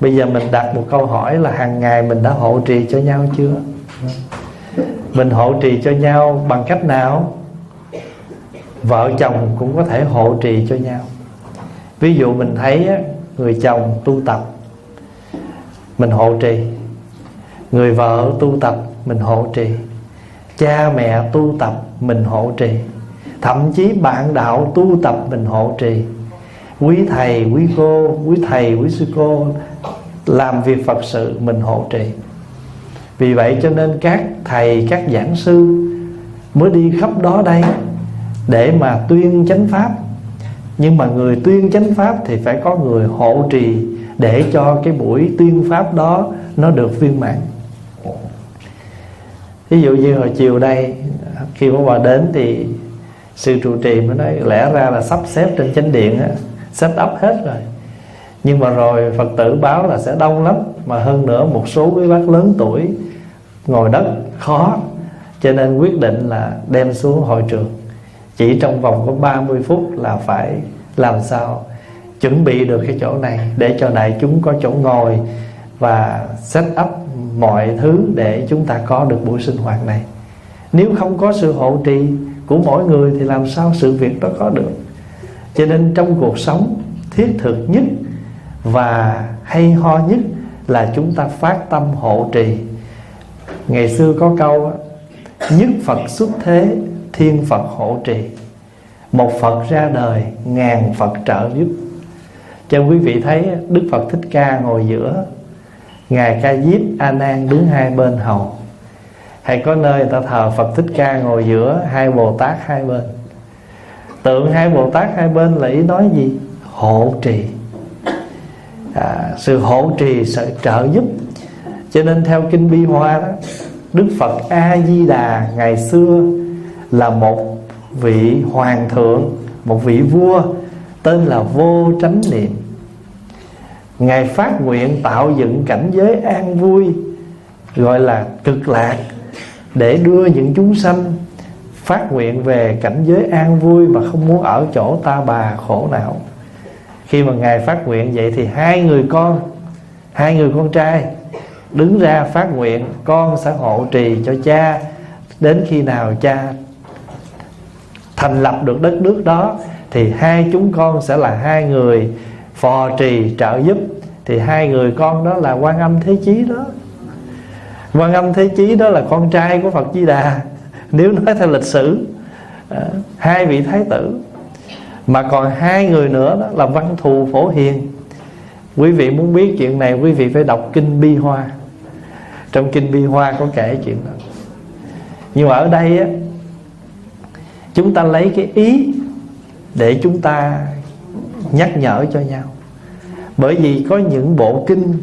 Bây giờ mình đặt một câu hỏi là hàng ngày mình đã hộ trì cho nhau chưa? Mình hộ trì cho nhau bằng cách nào? Vợ chồng cũng có thể hộ trì cho nhau. Ví dụ mình thấy người chồng tu tập, mình hộ trì. Người vợ tu tập, mình hộ trì. Cha mẹ tu tập, mình hộ trì. Thậm chí bạn đạo tu tập, mình hộ trì. Quý thầy, quý cô, quý thầy, quý sư cô làm việc Phật sự, mình hộ trì. Vì vậy cho nên các thầy, các giảng sư mới đi khắp đó đây để mà tuyên chánh pháp. Nhưng mà người tuyên chánh pháp thì phải có người hộ trì để cho cái buổi tuyên pháp đó nó được viên mãn. Ví dụ như hồi chiều đây, khi có bà đến thì sư trụ trì mới nói lẽ ra là sắp xếp trên chánh điện á, set up hết rồi, nhưng mà rồi Phật tử báo là sẽ đông lắm, mà hơn nữa một số quý bác lớn tuổi ngồi đất khó, cho nên quyết định là đem xuống hội trường. Chỉ trong vòng có 30 phút là phải làm sao chuẩn bị được cái chỗ này để cho đại chúng có chỗ ngồi và set up mọi thứ để chúng ta có được buổi sinh hoạt này. Nếu không có sự hộ trì của mỗi người thì làm sao sự việc đó có được. Cho nên trong cuộc sống thiết thực nhất và hay ho nhất là chúng ta phát tâm hộ trì. Ngày xưa có câu nhất Phật xuất thế, thiên Phật hộ trì. Một Phật ra đời, ngàn Phật trợ giúp. Cho quý vị thấy Đức Phật Thích Ca ngồi giữa, Ngài Ca Diếp, A Nan đứng hai bên hầu. Hay có nơi người ta thờ Phật Thích Ca ngồi giữa, hai Bồ Tát hai bên. Tượng hai Bồ Tát hai bên là ý nói gì? Hộ trì. Sự hộ trì, sự trợ giúp. Cho nên theo Kinh Bi Hoa đó, Đức Phật A Di Đà ngày xưa là một vị hoàng thượng, một vị vua tên là Vô Chánh Niệm. Ngài phát nguyện tạo dựng cảnh giới an vui, gọi là cực lạc, để đưa những chúng sanh phát nguyện về cảnh giới an vui mà không muốn ở chỗ ta bà khổ não. Khi mà Ngài phát nguyện vậy thì hai người con trai đứng ra phát nguyện: con sẽ hộ trì cho cha đến khi nào cha thành lập được đất nước đó, thì hai chúng con sẽ là hai người phò trì trợ giúp. Thì hai người con đó là Quan Âm Thế Chí đó. Quan Âm Thế Chí đó là con trai của Phật Di Đà, nếu nói theo lịch sử, hai vị thái tử. Mà còn hai người nữa đó là Văn Thù, Phổ Hiền. Quý vị muốn biết chuyện này, quý vị phải đọc Kinh Bi Hoa. Trong Kinh Bi Hoa có kể chuyện đó. Nhưng mà ở đây á, chúng ta lấy cái ý để chúng ta nhắc nhở cho nhau. Bởi vì có những bộ kinh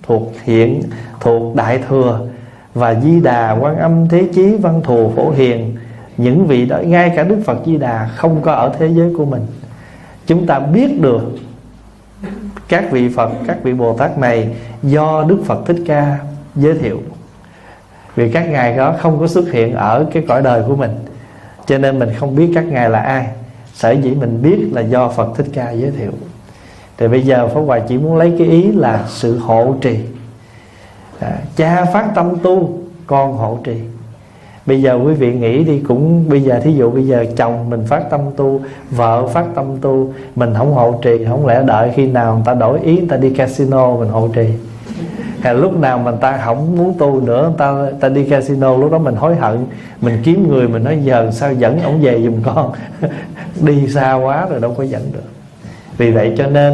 thuộc Đại Thừa và Di Đà, Quan Âm Thế Chí, Văn Thù, Phổ Hiền, những vị đó, ngay cả Đức Phật Di Đà không có ở thế giới của mình. Chúng ta biết được các vị Phật, các vị Bồ Tát này do Đức Phật Thích Ca giới thiệu. Vì các ngài đó không có xuất hiện ở cái cõi đời của mình, cho nên mình không biết các ngài là ai. Sở dĩ mình biết là do Phật Thích Ca giới thiệu. Thì bây giờ Pháp Hòa chỉ muốn lấy cái ý là sự hộ trì. Cha phát tâm tu, con hộ trì. Bây giờ quý vị nghĩ đi, cũng bây giờ thí dụ bây giờ chồng mình phát tâm tu, vợ phát tâm tu, mình không hộ trì, không lẽ đợi khi nào người ta đổi ý, người ta đi casino mình hộ trì? Hay lúc nào mình ta không muốn tu nữa, người ta đi casino, lúc đó mình hối hận, mình kiếm người mình nói giờ sao dẫn ổng về giùm con đi xa quá rồi đâu có dẫn được. Vì vậy cho nên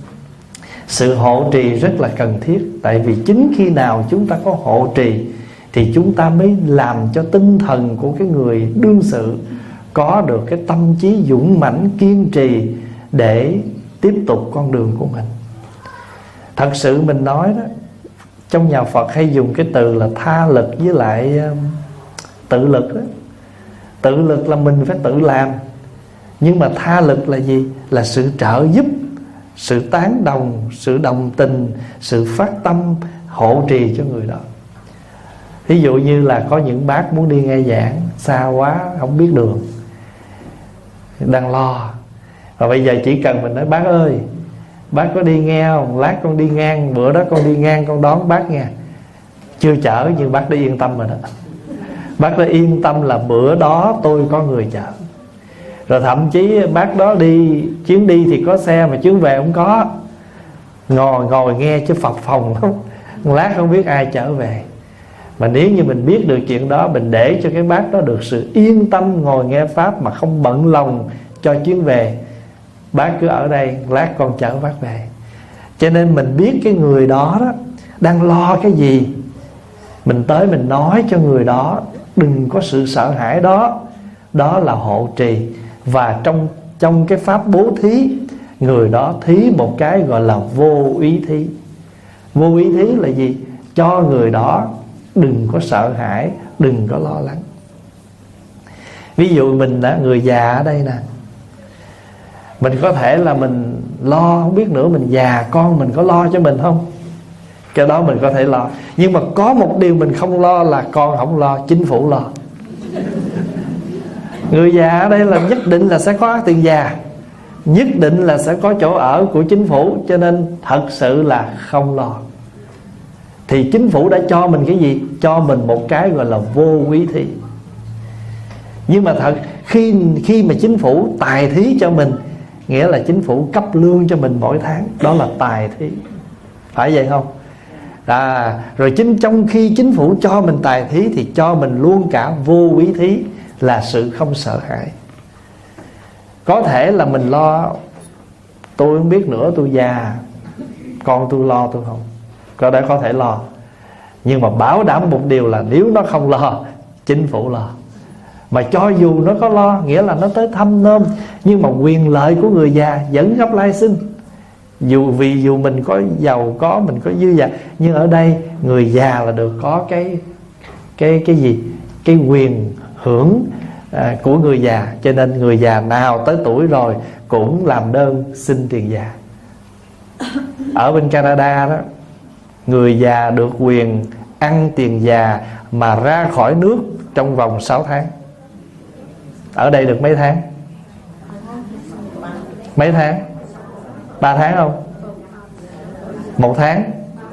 sự hộ trì rất là cần thiết. Tại vì chính khi nào chúng ta có hộ trì thì chúng ta mới làm cho tinh thần của cái người đương sự có được cái tâm trí dũng mãnh, kiên trì để tiếp tục con đường của mình. Thật sự mình nói đó, trong nhà Phật hay dùng cái từ là tha lực với lại tự lực đó. Tự lực là mình phải tự làm, nhưng mà tha lực là gì? Là sự trợ giúp, sự tán đồng, sự đồng tình, sự phát tâm hộ trì cho người đó. Ví dụ như là có những bác muốn đi nghe giảng, xa quá không biết đường, đang lo, và bây giờ chỉ cần mình nói: bác ơi, bác có đi nghe không? Lát con đi ngang, bữa đó con đi ngang con đón bác nghe. Chưa chở nhưng bác đã yên tâm rồi đó. Bác đã yên tâm là bữa đó tôi có người chở. Rồi thậm chí bác đó đi, chuyến đi thì có xe mà chuyến về không có. Ngồi nghe chứ phập phồng lắm. Lát không biết ai chở về. Mà nếu như mình biết được chuyện đó, mình để cho cái bác đó được sự yên tâm ngồi nghe Pháp mà không bận lòng cho chuyến về. Bác cứ ở đây, lát con chở bác về. Cho nên mình biết cái người đó đó đang lo cái gì, mình tới mình nói cho người đó, đừng có sự sợ hãi đó. Đó là hộ trì. Và trong cái pháp bố thí, người đó thí một cái gọi là vô ý thí. Vô ý thí là gì? Cho người đó đừng có sợ hãi, đừng có lo lắng. Ví dụ mình là người già ở đây nè, mình có thể là mình lo, không biết nữa mình già con mình có lo cho mình không? Cái đó mình có thể lo. Nhưng mà có một điều mình không lo là con không lo, chính phủ lo. Người già ở đây là nhất định là sẽ có tiền già, nhất định là sẽ có chỗ ở của chính phủ. Cho nên thật sự là không lo. Thì chính phủ đã cho mình cái gì? Cho mình một cái gọi là vô quý thí. Nhưng mà thật khi mà chính phủ tài thí cho mình, nghĩa là chính phủ cấp lương cho mình mỗi tháng, đó là tài thí. Phải vậy không? Rồi trong khi chính phủ cho mình tài thí thì cho mình luôn cả vô quý thí, là sự không sợ hãi. Có thể là mình lo, tôi không biết nữa, tôi già, con tôi lo tôi không. Có thể lo. Nhưng mà bảo đảm một điều là nếu nó không lo, chính phủ lo. Mà cho dù nó có lo, nghĩa là nó tới thăm nom, nhưng mà quyền lợi của người già vẫn gấp lai sinh. Dù mình có giàu có, mình có dư giả, nhưng ở đây người già là được có cái gì? Cái quyền hưởng của người già. Cho nên người già nào tới tuổi rồi cũng làm đơn xin tiền già. Ở bên Canada đó, người già được quyền ăn tiền già mà ra khỏi nước trong vòng 6 tháng. Ở đây được mấy tháng? Mấy tháng? 3 tháng không? 1 tháng.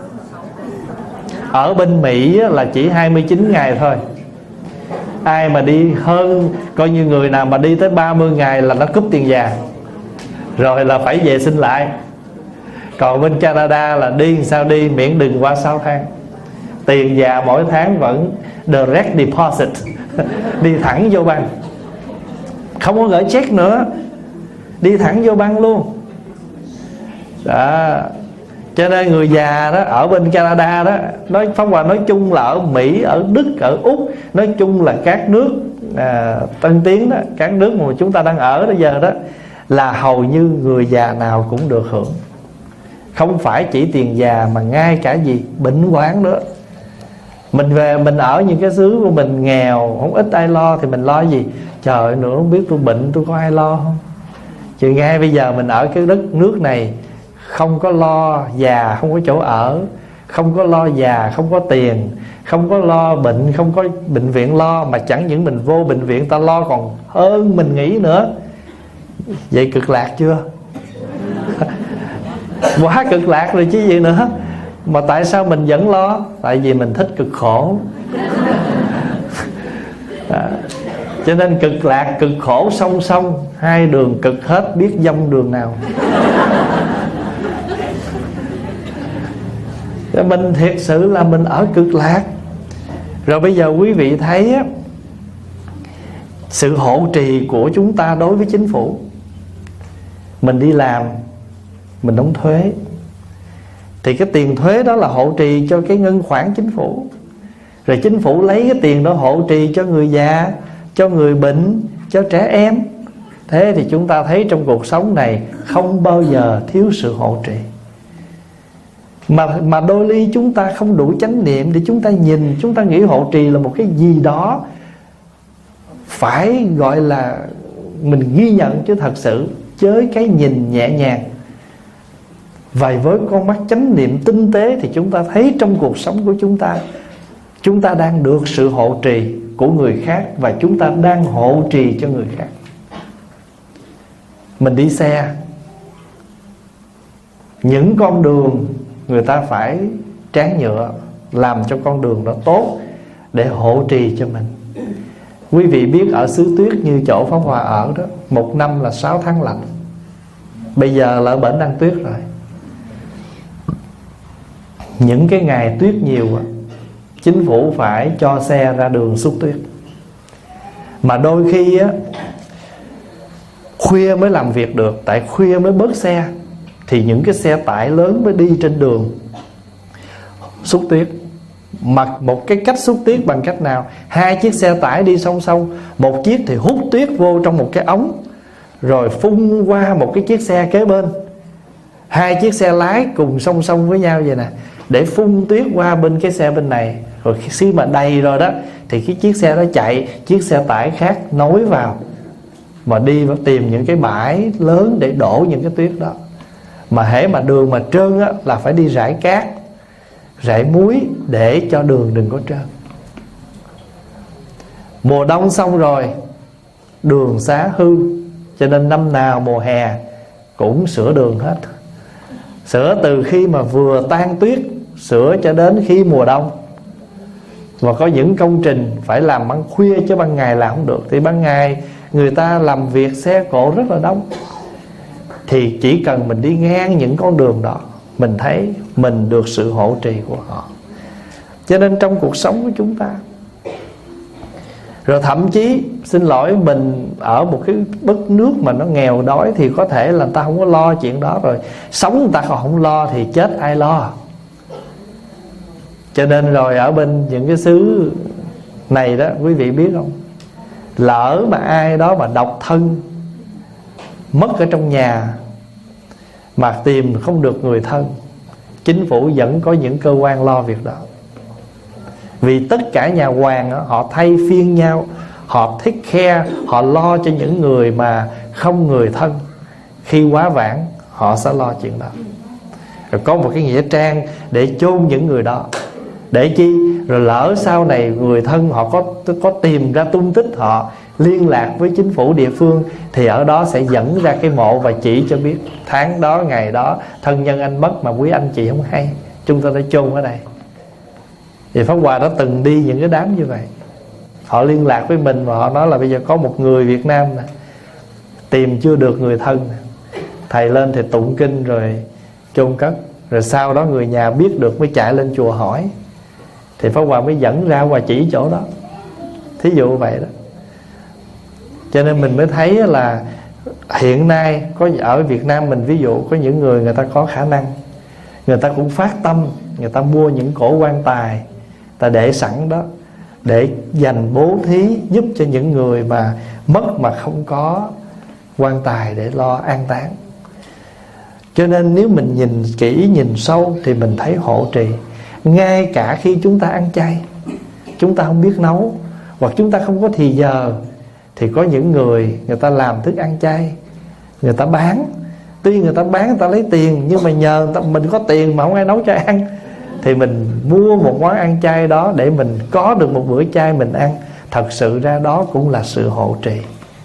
Ở bên Mỹ là chỉ 29 ngày thôi. Ai mà đi hơn, coi như người nào mà đi tới 30 ngày là nó cúp tiền già, rồi là phải về xin lại. Còn bên Canada là đi sao đi, miễn đừng qua 6 tháng. Tiền già mỗi tháng vẫn direct deposit đi thẳng vô băng, không có gửi check nữa, đi thẳng vô băng luôn đó. Cho nên người già đó ở bên Canada đó, Pháp Hòa nói chung là ở Mỹ, ở Đức, ở Úc, nói chung là các nước tân tiến đó, các nước mà chúng ta đang ở bây giờ đó, là hầu như người già nào cũng được hưởng. Không phải chỉ tiền già mà ngay cả gì bệnh hoạn nữa. Mình về mình ở những cái xứ của mình nghèo, không ít ai lo, thì mình lo gì? Trời ơi, nữa không biết tôi bệnh tôi có ai lo không? Chứ ngay bây giờ mình ở cái đất nước này, không có lo già, không có chỗ ở, không có lo già, không có tiền, không có lo bệnh, không có bệnh viện lo, mà chẳng những mình vô bệnh viện ta lo còn hơn mình nghĩ nữa. Vậy cực lạc chưa? Quá cực lạc rồi chứ gì nữa. Mà tại sao mình vẫn lo? Tại vì mình thích cực khổ. Cho nên cực lạc, cực khổ song song, hai đường cực hết, biết dông đường nào. Mình thiệt sự là mình ở cực lạc. Rồi bây giờ quý vị thấy á, sự hộ trì của chúng ta đối với chính phủ. Mình đi làm, mình đóng thuế, thì cái tiền thuế đó là hộ trì cho cái ngân khoản chính phủ. Rồi chính phủ lấy cái tiền đó hộ trì cho người già, cho người bệnh, cho trẻ em. Thế thì chúng ta thấy trong cuộc sống này không bao giờ thiếu sự hộ trì. Mà đôi khi chúng ta không đủ chánh niệm để chúng ta nhìn, chúng ta nghĩ hộ trì là một cái gì đó phải gọi là mình ghi nhận, chứ thật sự với cái nhìn nhẹ nhàng và với con mắt chánh niệm tinh tế thì chúng ta thấy trong cuộc sống của chúng ta đang được sự hộ trì của người khác, và chúng ta đang hộ trì cho người khác. Mình đi xe, những con đường người ta phải tráng nhựa, làm cho con đường đó tốt để hộ trì cho mình. Quý vị biết ở xứ tuyết như chỗ Pháp Hòa ở đó, 1 năm là 6 tháng lạnh. Bây giờ là ở bển đang tuyết rồi. Những cái ngày tuyết nhiều, chính phủ phải cho xe ra đường xúc tuyết. Mà đôi khi á, khuya mới làm việc được, tại khuya mới bớt xe, thì những cái xe tải lớn mới đi trên đường xúc tuyết. Mà một cái cách xúc tuyết bằng cách nào? 2 chiếc xe tải đi song song, một chiếc thì hút tuyết vô trong một cái ống, rồi phun qua một cái chiếc xe kế bên. 2 chiếc xe lái cùng song song với nhau vậy nè, để phun tuyết qua bên cái xe bên này. Rồi khi mà đầy rồi đó thì cái chiếc xe đó chạy, chiếc xe tải khác nối vào, mà đi và tìm những cái bãi lớn để đổ những cái tuyết đó. Mà hễ mà đường mà trơn á, là phải đi rải cát, rải muối để cho đường đừng có trơn. Mùa đông xong rồi, đường xá hư, cho nên năm nào mùa hè cũng sửa đường hết. Sửa từ khi mà vừa tan tuyết, sửa cho đến khi mùa đông. Và có những công trình phải làm ban khuya, chứ ban ngày làm không được. Thì ban ngày người ta làm việc xe cộ rất là đông, thì chỉ cần mình đi ngang những con đường đó, mình thấy mình được sự hộ trì của họ. Cho nên trong cuộc sống của chúng ta, rồi thậm chí xin lỗi, mình ở một cái đất nước mà nó nghèo đói thì có thể là người ta không có lo chuyện đó, rồi sống người ta còn không lo thì chết ai lo. Cho nên rồi ở bên những cái xứ này đó, quý vị biết không, lỡ mà ai đó mà độc thân mất ở trong nhà mà tìm không được người thân, chính phủ vẫn có những cơ quan lo việc đó. Vì tất cả nhà hoàng đó, họ thay phiên nhau, họ take care, họ lo cho những người mà không người thân. Khi quá vãng họ sẽ lo chuyện đó. Rồi có một cái nghĩa trang để chôn những người đó. Để chi? Rồi lỡ sau này người thân họ có tìm ra tung tích, họ liên lạc với chính phủ địa phương, thì ở đó sẽ dẫn ra cái mộ và chỉ cho biết tháng đó, ngày đó thân nhân anh mất mà quý anh chị không hay, chúng ta đã chôn ở đây. Thì Pháp Hòa đã từng đi những cái đám như vậy. Họ liên lạc với mình và họ nói là bây giờ có một người Việt Nam nè, tìm chưa được người thân, thầy lên thì tụng kinh rồi chôn cất. Rồi sau đó người nhà biết được mới chạy lên chùa hỏi, thì Pháp Hòa mới dẫn ra và chỉ chỗ đó. Thí dụ vậy đó. Cho nên mình mới thấy là hiện nay có ở Việt Nam mình, ví dụ có những người ta có khả năng, người ta cũng phát tâm, người ta mua những cổ quan tài, ta để sẵn đó để dành bố thí giúp cho những người mà mất mà không có quan tài để lo an táng. Cho nên nếu mình nhìn kỹ, nhìn sâu thì mình thấy hộ trì. Ngay cả khi chúng ta ăn chay, chúng ta không biết nấu, hoặc chúng ta không có thì giờ, thì có những người ta làm thức ăn chay, người ta bán. Tuy người ta bán, người ta lấy tiền, nhưng mà nhờ mình có tiền mà không ai nấu cho ăn, thì mình mua một món ăn chay đó để mình có được một bữa chay mình ăn. Thật sự ra đó cũng là sự hộ trì.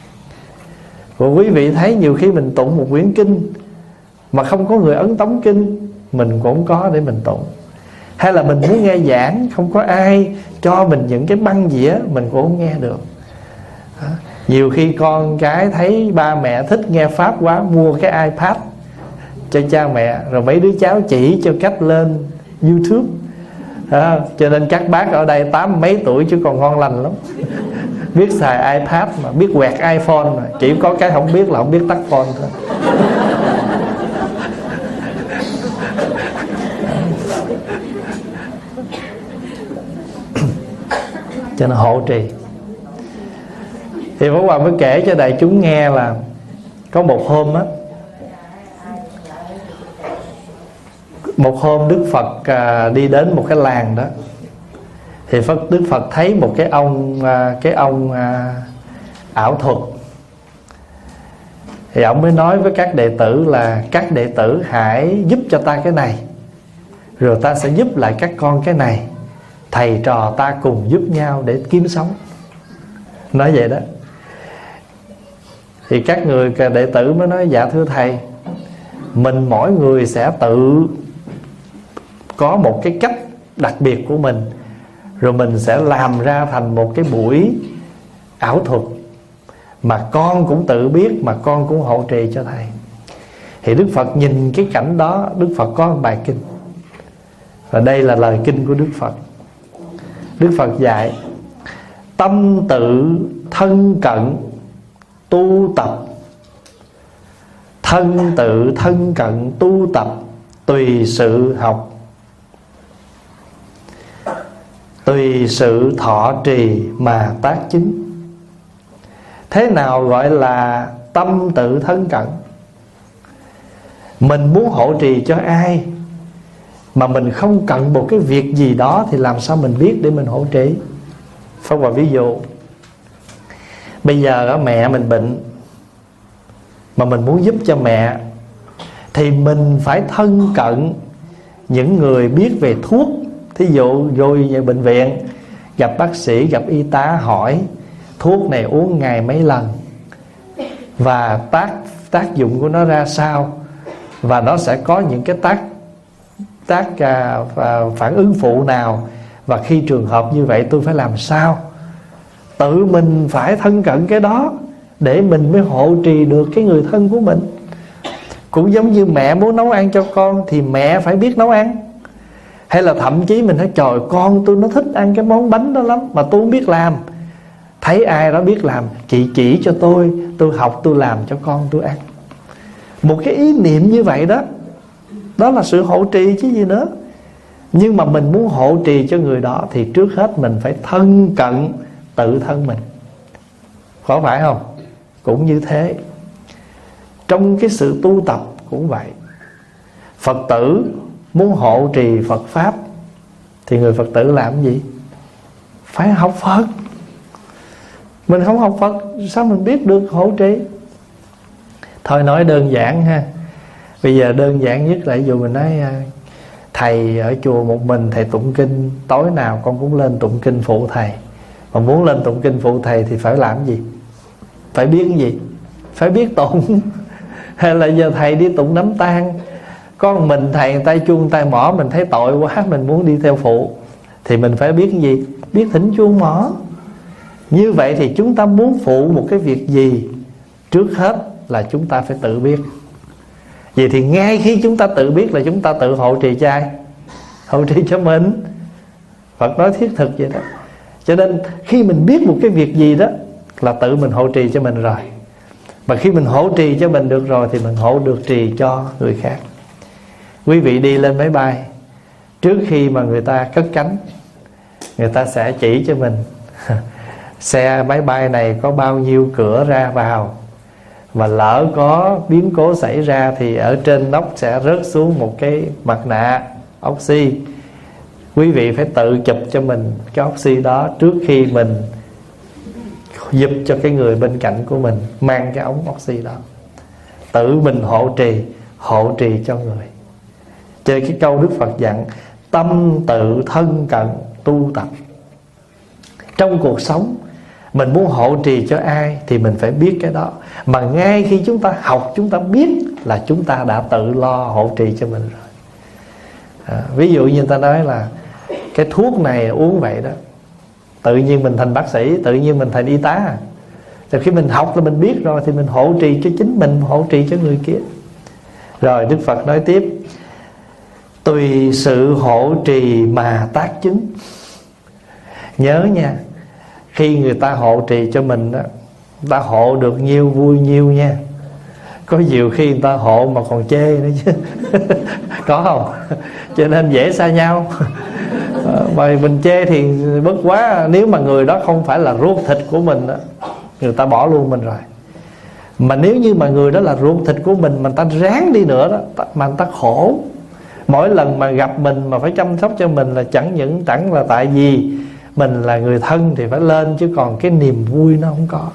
Và quý vị thấy nhiều khi mình tụng một quyển kinh mà không có người ấn tống kinh, mình cũng có để mình tụng. Hay là mình muốn nghe giảng, không có ai cho mình những cái băng dĩa, mình cũng không nghe được. Nhiều khi con cái thấy ba mẹ thích nghe Pháp quá, mua cái iPad cho cha mẹ, rồi mấy đứa cháu chỉ cho cách lên YouTube. Cho nên các bác ở đây 80 mấy tuổi chứ còn ngon lành lắm. Biết xài iPad mà, biết quẹt iPhone mà. Chỉ có cái không biết là không biết tắt phone thôi. Cho nên hộ trì. Thì Pháp Hòa mới kể cho đại chúng nghe là có một hôm á, một hôm Đức Phật đi đến một cái làng đó, thì Đức Phật thấy một cái ông ảo thuật. Thì ông mới nói với các đệ tử là: các đệ tử hãy giúp cho ta cái này, rồi ta sẽ giúp lại các con cái này. Thầy trò ta cùng giúp nhau để kiếm sống. Nói vậy đó. Thì các người đệ tử mới nói: dạ thưa thầy, Mình mỗi người sẽ tự có một cái cách đặc biệt của mình, rồi mình sẽ làm ra thành một cái buổi ảo thuật mà con cũng tự biết, mà con cũng hộ trì cho thầy. Thì Đức Phật nhìn cái cảnh đó, Đức Phật có một bài kinh, và đây là lời kinh của Đức Phật. Đức Phật dạy: tâm tự thân cận tu tập, thân tự thân cận tu tập, tùy sự học, tùy sự thọ trì mà tác chứng. Thế nào gọi là tâm tự thân cận? Mình muốn hộ trì cho ai mà mình không cần một cái việc gì đó thì làm sao mình biết để mình hộ trì? Pháp Hòa ví dụ, bây giờ mẹ mình bệnh mà mình muốn giúp cho mẹ, thì mình phải thân cận những người biết về thuốc. Thí dụ rồi về bệnh viện gặp bác sĩ, gặp y tá, hỏi thuốc này uống ngày mấy lần, và tác dụng của nó ra sao, và nó sẽ có những cái phản ứng phụ nào, và khi trường hợp như vậy tôi phải làm sao. Tự mình phải thân cận cái đó để mình mới hộ trì được cái người thân của mình. Cũng giống như mẹ muốn nấu ăn cho con thì mẹ phải biết nấu ăn. Hay là thậm chí mình nói trời, con tôi nó thích ăn cái món bánh đó lắm mà tôi không biết làm. Thấy ai đó biết làm, chị chỉ cho tôi học tôi làm cho con tôi ăn. Một cái ý niệm như vậy đó, đó là sự hộ trì chứ gì nữa. Nhưng mà mình muốn hộ trì cho người đó thì trước hết mình phải thân cận tự thân mình, có phải không? Cũng như thế, trong cái sự tu tập cũng vậy. Phật tử muốn hộ trì Phật Pháp thì người Phật tử làm gì? Phải học Phật. Mình không học Phật sao mình biết được hộ trì? Thôi nói đơn giản ha. Bây giờ đơn giản nhất là ví dụ mình nói thầy ở chùa một mình, thầy tụng kinh, tối nào con cũng lên tụng kinh phụ thầy. Mà muốn lên tụng kinh phụ thầy thì phải làm gì? Phải biết cái gì? Phải biết tụng. Hay là giờ thầy đi tụng đám tang, có mình thầy tay chuông tay mõ, mình thấy tội quá, mình muốn đi theo phụ, thì mình phải biết cái gì? Biết thỉnh chuông mõ. Như vậy thì chúng ta muốn phụ một cái việc gì, trước hết là chúng ta phải tự biết. Vậy thì ngay khi chúng ta tự biết là chúng ta tự hộ trì cho ai? Hộ trì cho mình. Phật nói thiết thực vậy đó. Cho nên khi mình biết một cái việc gì đó là tự mình hộ trì cho mình rồi. Mà khi mình hộ trì cho mình được rồi thì mình hộ được trì cho người khác. Quý vị đi lên máy bay, trước khi mà người ta cất cánh, người ta sẽ chỉ cho mình xe máy bay này có bao nhiêu cửa ra vào, và lỡ có biến cố xảy ra thì ở trên nóc sẽ rớt xuống một cái mặt nạ oxy. Quý vị phải tự chụp cho mình cái oxy đó trước khi mình giúp cho cái người bên cạnh của mình mang cái ống oxy đó. Tự mình hộ trì cho người. Cho nên cái câu Đức Phật dặn tâm tự thân cận tu tập. Trong cuộc sống mình muốn hộ trì cho ai thì mình phải biết cái đó. Mà ngay khi chúng ta học, chúng ta biết là chúng ta đã tự lo hộ trì cho mình rồi. Ví dụ như người ta nói là cái thuốc này uống vậy đó, tự nhiên mình thành bác sĩ, tự nhiên mình thành y tá. Rồi khi mình học là mình biết rồi thì mình hộ trì cho chính mình, hộ trì cho người kia. Rồi Đức Phật nói tiếp: tùy sự hộ trì mà tác chứng. Nhớ nha, khi người ta hộ trì cho mình đó, người ta hộ được nhiêu vui nhiêu nha. Có nhiều khi người ta hộ mà còn chê nữa chứ có không? Cho nên dễ xa nhau. Mà mình chê thì bất quá. Nếu mà người đó không phải là ruột thịt của mình đó, người ta bỏ luôn mình rồi. Mà nếu như mà người đó là ruột thịt của mình mà người ta ráng đi nữa đó, mà người ta khổ, mỗi lần mà gặp mình mà phải chăm sóc cho mình là chẳng là tại vì mình là người thân thì phải lên, chứ còn cái niềm vui nó không có.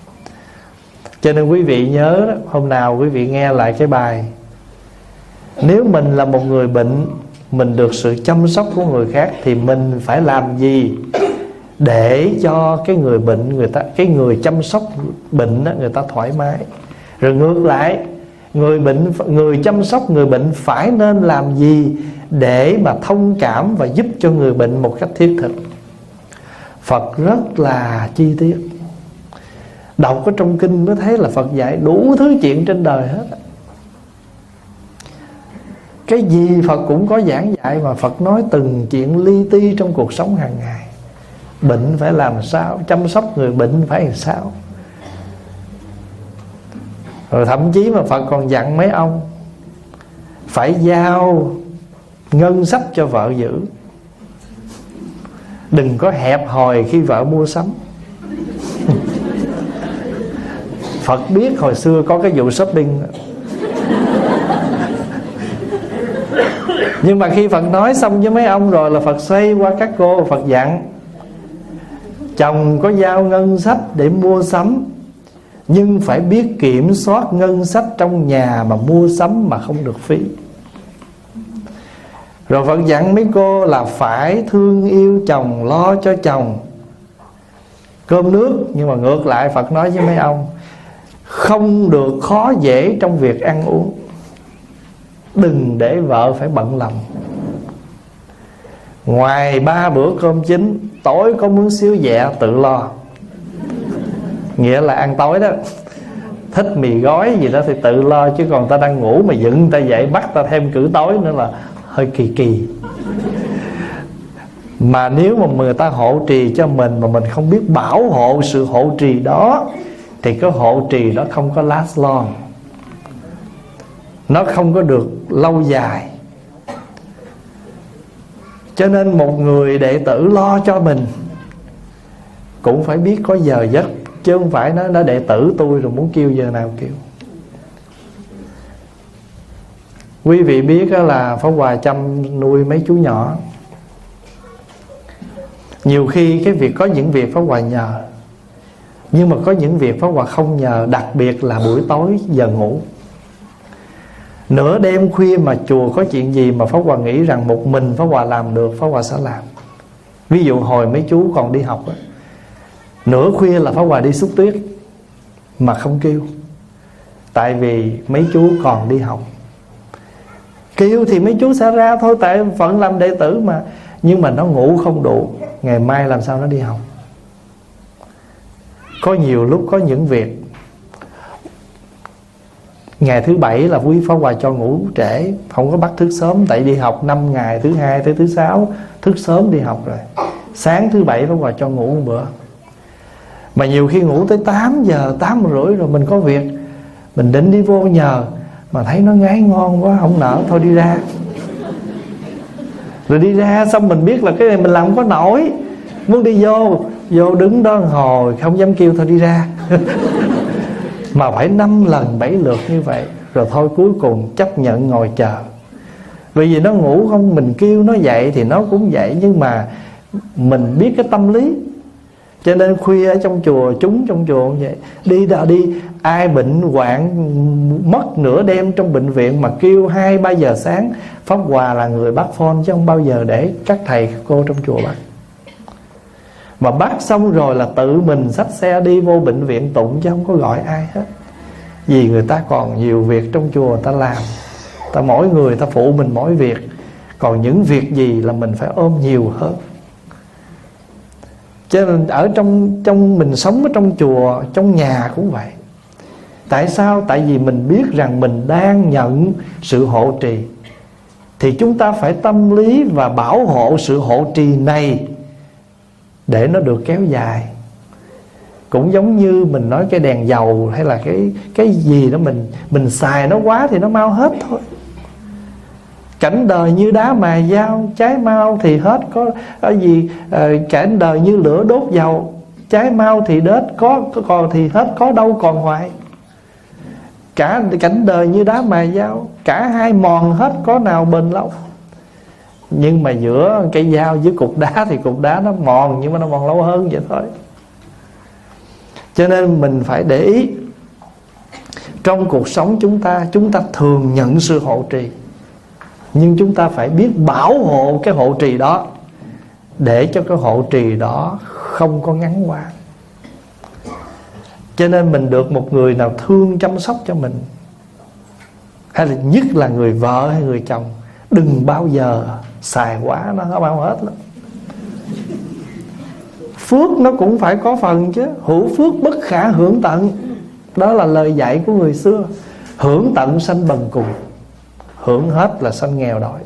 Cho nên quý vị nhớ đó, hôm nào quý vị nghe lại cái bài, nếu mình là một người bệnh, mình được sự chăm sóc của người khác thì mình phải làm gì để cho cái người bệnh, cái người chăm sóc bệnh đó, người ta thoải mái. Rồi ngược lại, người chăm sóc người bệnh phải nên làm gì để mà thông cảm và giúp cho người bệnh một cách thiết thực. Phật rất là chi tiết. Đọc ở trong kinh mới thấy là Phật dạy đủ thứ chuyện trên đời hết. Cái gì Phật cũng có giảng dạy, mà Phật nói từng chuyện li ti trong cuộc sống hàng ngày. Bệnh phải làm sao, chăm sóc người bệnh phải làm sao. Rồi thậm chí mà Phật còn dặn mấy ông phải giao ngân sách cho vợ giữ, đừng có hẹp hòi khi vợ mua sắm. Phật biết hồi xưa có cái vụ shopping. Nhưng mà khi Phật nói xong với mấy ông rồi là Phật xoay qua các cô, Phật dặn chồng có giao ngân sách để mua sắm, nhưng phải biết kiểm soát ngân sách trong nhà mà mua sắm mà không được phí. Rồi Phật dặn mấy cô là phải thương yêu chồng, lo cho chồng cơm nước. Nhưng mà ngược lại Phật nói với mấy ông không được khó dễ trong việc ăn uống, đừng để vợ phải bận lòng. Ngoài 3 bữa cơm chính, tối có muốn xíu dẹ tự lo. Nghĩa là ăn tối đó, thích mì gói gì đó thì tự lo, chứ còn ta đang ngủ mà dựng ta dậy bắt ta thêm cử tối nữa là hơi kỳ kỳ. Mà nếu mà người ta hộ trì cho mình mà mình không biết bảo hộ sự hộ trì đó, thì cái hộ trì đó không có last long, nó không có được lâu dài. Cho nên một người đệ tử lo cho mình cũng phải biết có giờ giấc, chứ không phải nó đệ tử tôi rồi muốn kêu giờ nào kêu. Quý vị biết là Pháp Hòa chăm nuôi mấy chú nhỏ. Nhiều khi cái việc có những việc Pháp Hòa nhờ, nhưng mà có những việc Pháp Hòa không nhờ. Đặc biệt là buổi tối giờ ngủ, nửa đêm khuya mà chùa có chuyện gì mà Pháp Hòa nghĩ rằng một mình Pháp Hòa làm được, Pháp Hòa sẽ làm. Ví dụ hồi mấy chú còn đi học, nửa khuya là Pháp Hòa đi xúc tuyết mà không kêu, tại vì mấy chú còn đi học. Kêu thì mấy chú sẽ ra thôi, tại phận làm đệ tử mà. Nhưng mà nó ngủ không đủ, ngày mai làm sao nó đi học. Có nhiều lúc có những việc ngày thứ bảy là quý Pháp Hòa cho ngủ trễ, không có bắt thức sớm, tại đi học 5 ngày, thứ hai tới thứ sáu thức sớm đi học rồi. Sáng thứ bảy Pháp Hòa cho ngủ một bữa. Mà nhiều khi ngủ tới 8 giờ, 8 rưỡi rồi mình có việc, mình định đi vô nhờ mà thấy nó ngái ngon quá, không nỡ, thôi đi ra. Rồi đi ra xong mình biết là cái này mình làm không có nổi, muốn đi vô đứng đó hồi không dám kêu, thôi đi ra. Mà phải 5 lần 7 lượt như vậy, rồi thôi cuối cùng chấp nhận ngồi chờ. Bởi vì nó ngủ không, mình kêu nó dậy thì nó cũng dậy, nhưng mà mình biết cái tâm lý. Cho nên khuya ở trong chùa, chúng trong chùa cũng vậy. Đi đâu đi, ai bệnh hoạn mất nửa đêm trong bệnh viện mà kêu 2-3 giờ sáng, Pháp Hòa là người bắt phone, chứ không bao giờ để các thầy các cô trong chùa bắt. Mà bắt xong rồi là tự mình xách xe đi vô bệnh viện tụng, chứ không có gọi ai hết. Vì người ta còn nhiều việc trong chùa người ta làm, mỗi người ta phụ mình mỗi việc. Còn những việc gì là mình phải ôm nhiều hơn. Cho nên ở trong mình sống ở trong chùa, trong nhà cũng vậy. Tại sao? Tại vì mình biết rằng mình đang nhận sự hộ trì, thì chúng ta phải tâm lý và bảo hộ sự hộ trì này để nó được kéo dài. Cũng giống như mình nói cái đèn dầu hay là cái gì đó mình xài nó quá thì nó mau hết thôi. Cảnh đời như đá mài dao, cháy mau thì hết. Có gì cảnh đời như lửa đốt dầu, cháy mau thì đết, còn thì hết, có đâu còn hoài. Cả cảnh đời như đá mài dao, cả hai mòn hết, có nào bền lâu. Nhưng mà giữa cây dao với cục đá thì cục đá nó mòn, nhưng mà nó mòn lâu hơn vậy thôi. Cho nên mình phải để ý. Trong cuộc sống chúng ta thường nhận sự hộ trì, nhưng chúng ta phải biết bảo hộ cái hộ trì đó, để cho cái hộ trì đó không có ngắn qua. Cho nên mình được một người nào thương chăm sóc cho mình, hay là nhất là người vợ hay người chồng, đừng bao giờ xài quá, nó không bao hết lắm. Phước nó cũng phải có phần chứ. Hữu phước bất khả hưởng tận, đó là lời dạy của người xưa. Hưởng tận sanh bần cùng, hưởng hết là sanh nghèo đói.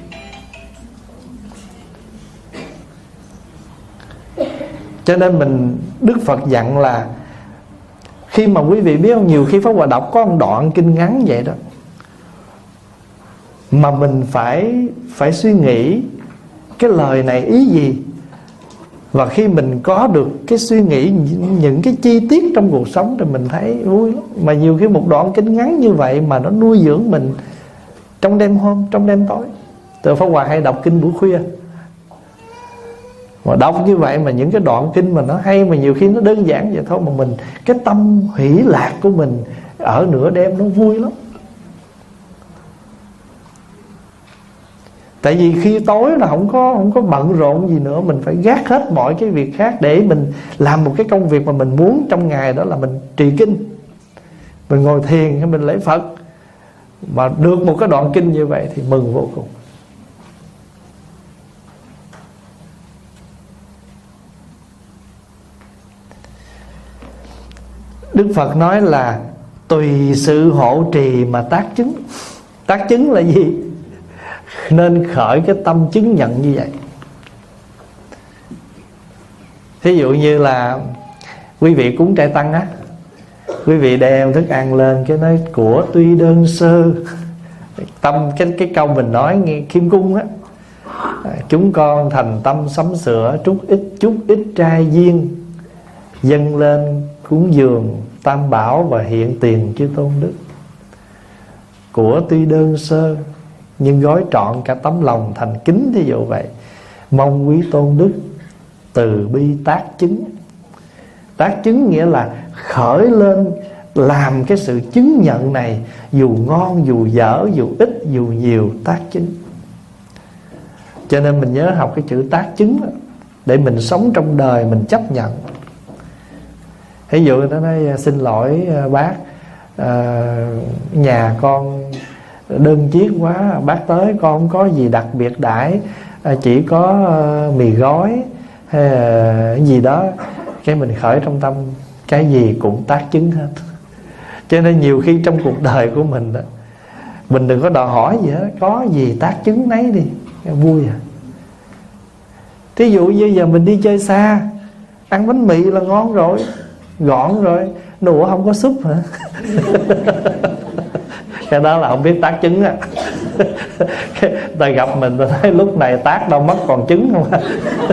Cho nên Đức Phật dặn là, khi mà quý vị biết không, nhiều khi Pháp Hòa đọc có một đoạn kinh ngắn vậy đó, mà mình phải suy nghĩ cái lời này ý gì. Và khi mình có được cái suy nghĩ những cái chi tiết trong cuộc sống thì mình thấy vui lắm. Mà nhiều khi một đoạn kinh ngắn như vậy mà nó nuôi dưỡng mình trong đêm hôm, trong đêm tối. Từ Pháp Hòa hay đọc kinh buổi khuya, mà đọc như vậy mà những cái đoạn kinh mà nó hay, mà nhiều khi nó đơn giản vậy thôi, mà mình cái tâm hỷ lạc của mình ở nửa đêm nó vui lắm. Tại vì khi tối là không có bận rộn gì nữa, mình phải gác hết mọi cái việc khác để mình làm một cái công việc mà mình muốn trong ngày, đó là mình trì kinh, mình ngồi thiền hay mình lễ Phật. Mà được một cái đoạn kinh như vậy thì mừng vô cùng. Đức Phật nói là tùy sự hộ trì mà tác chứng. Tác chứng là gì? Nên khởi cái tâm chứng nhận như vậy. Thí dụ như là quý vị cúng trai tăng á, quý vị đem thức ăn lên, cái nói của tuy đơn sơ. Tâm cái câu mình nói nghe Kim Cung á, chúng con thành tâm sắm sửa chút ít trai duyên, dâng lên cúng dường Tam Bảo và hiện tiền chư tôn đức. Của tuy đơn sơ nhưng gói trọn cả tấm lòng thành kính, thí dụ vậy. Mong quý tôn đức từ bi tác chứng. Tác chứng nghĩa là khởi lên làm cái sự chứng nhận này, dù ngon dù dở, dù ít dù nhiều, tác chứng. Cho nên mình nhớ học cái chữ tác chứng đó, để mình sống trong đời mình chấp nhận. Ví dụ nó nói xin lỗi bác, nhà con đơn chiếc quá, bác tới con không có gì đặc biệt đãi, chỉ có mì gói hay là gì đó. Cái mình khởi trong tâm cái gì cũng tác chứng hết. Cho nên nhiều khi trong cuộc đời của mình đó, mình đừng có đòi hỏi gì hết, có gì tác chứng nấy đi, vui à. Thí dụ như giờ mình đi chơi xa, ăn bánh mì là ngon rồi, gọn rồi, đùa không có súp hả? Cái đó là không biết tác chứng á. Ta gặp mình ta thấy lúc này tác đâu mất còn trứng không á.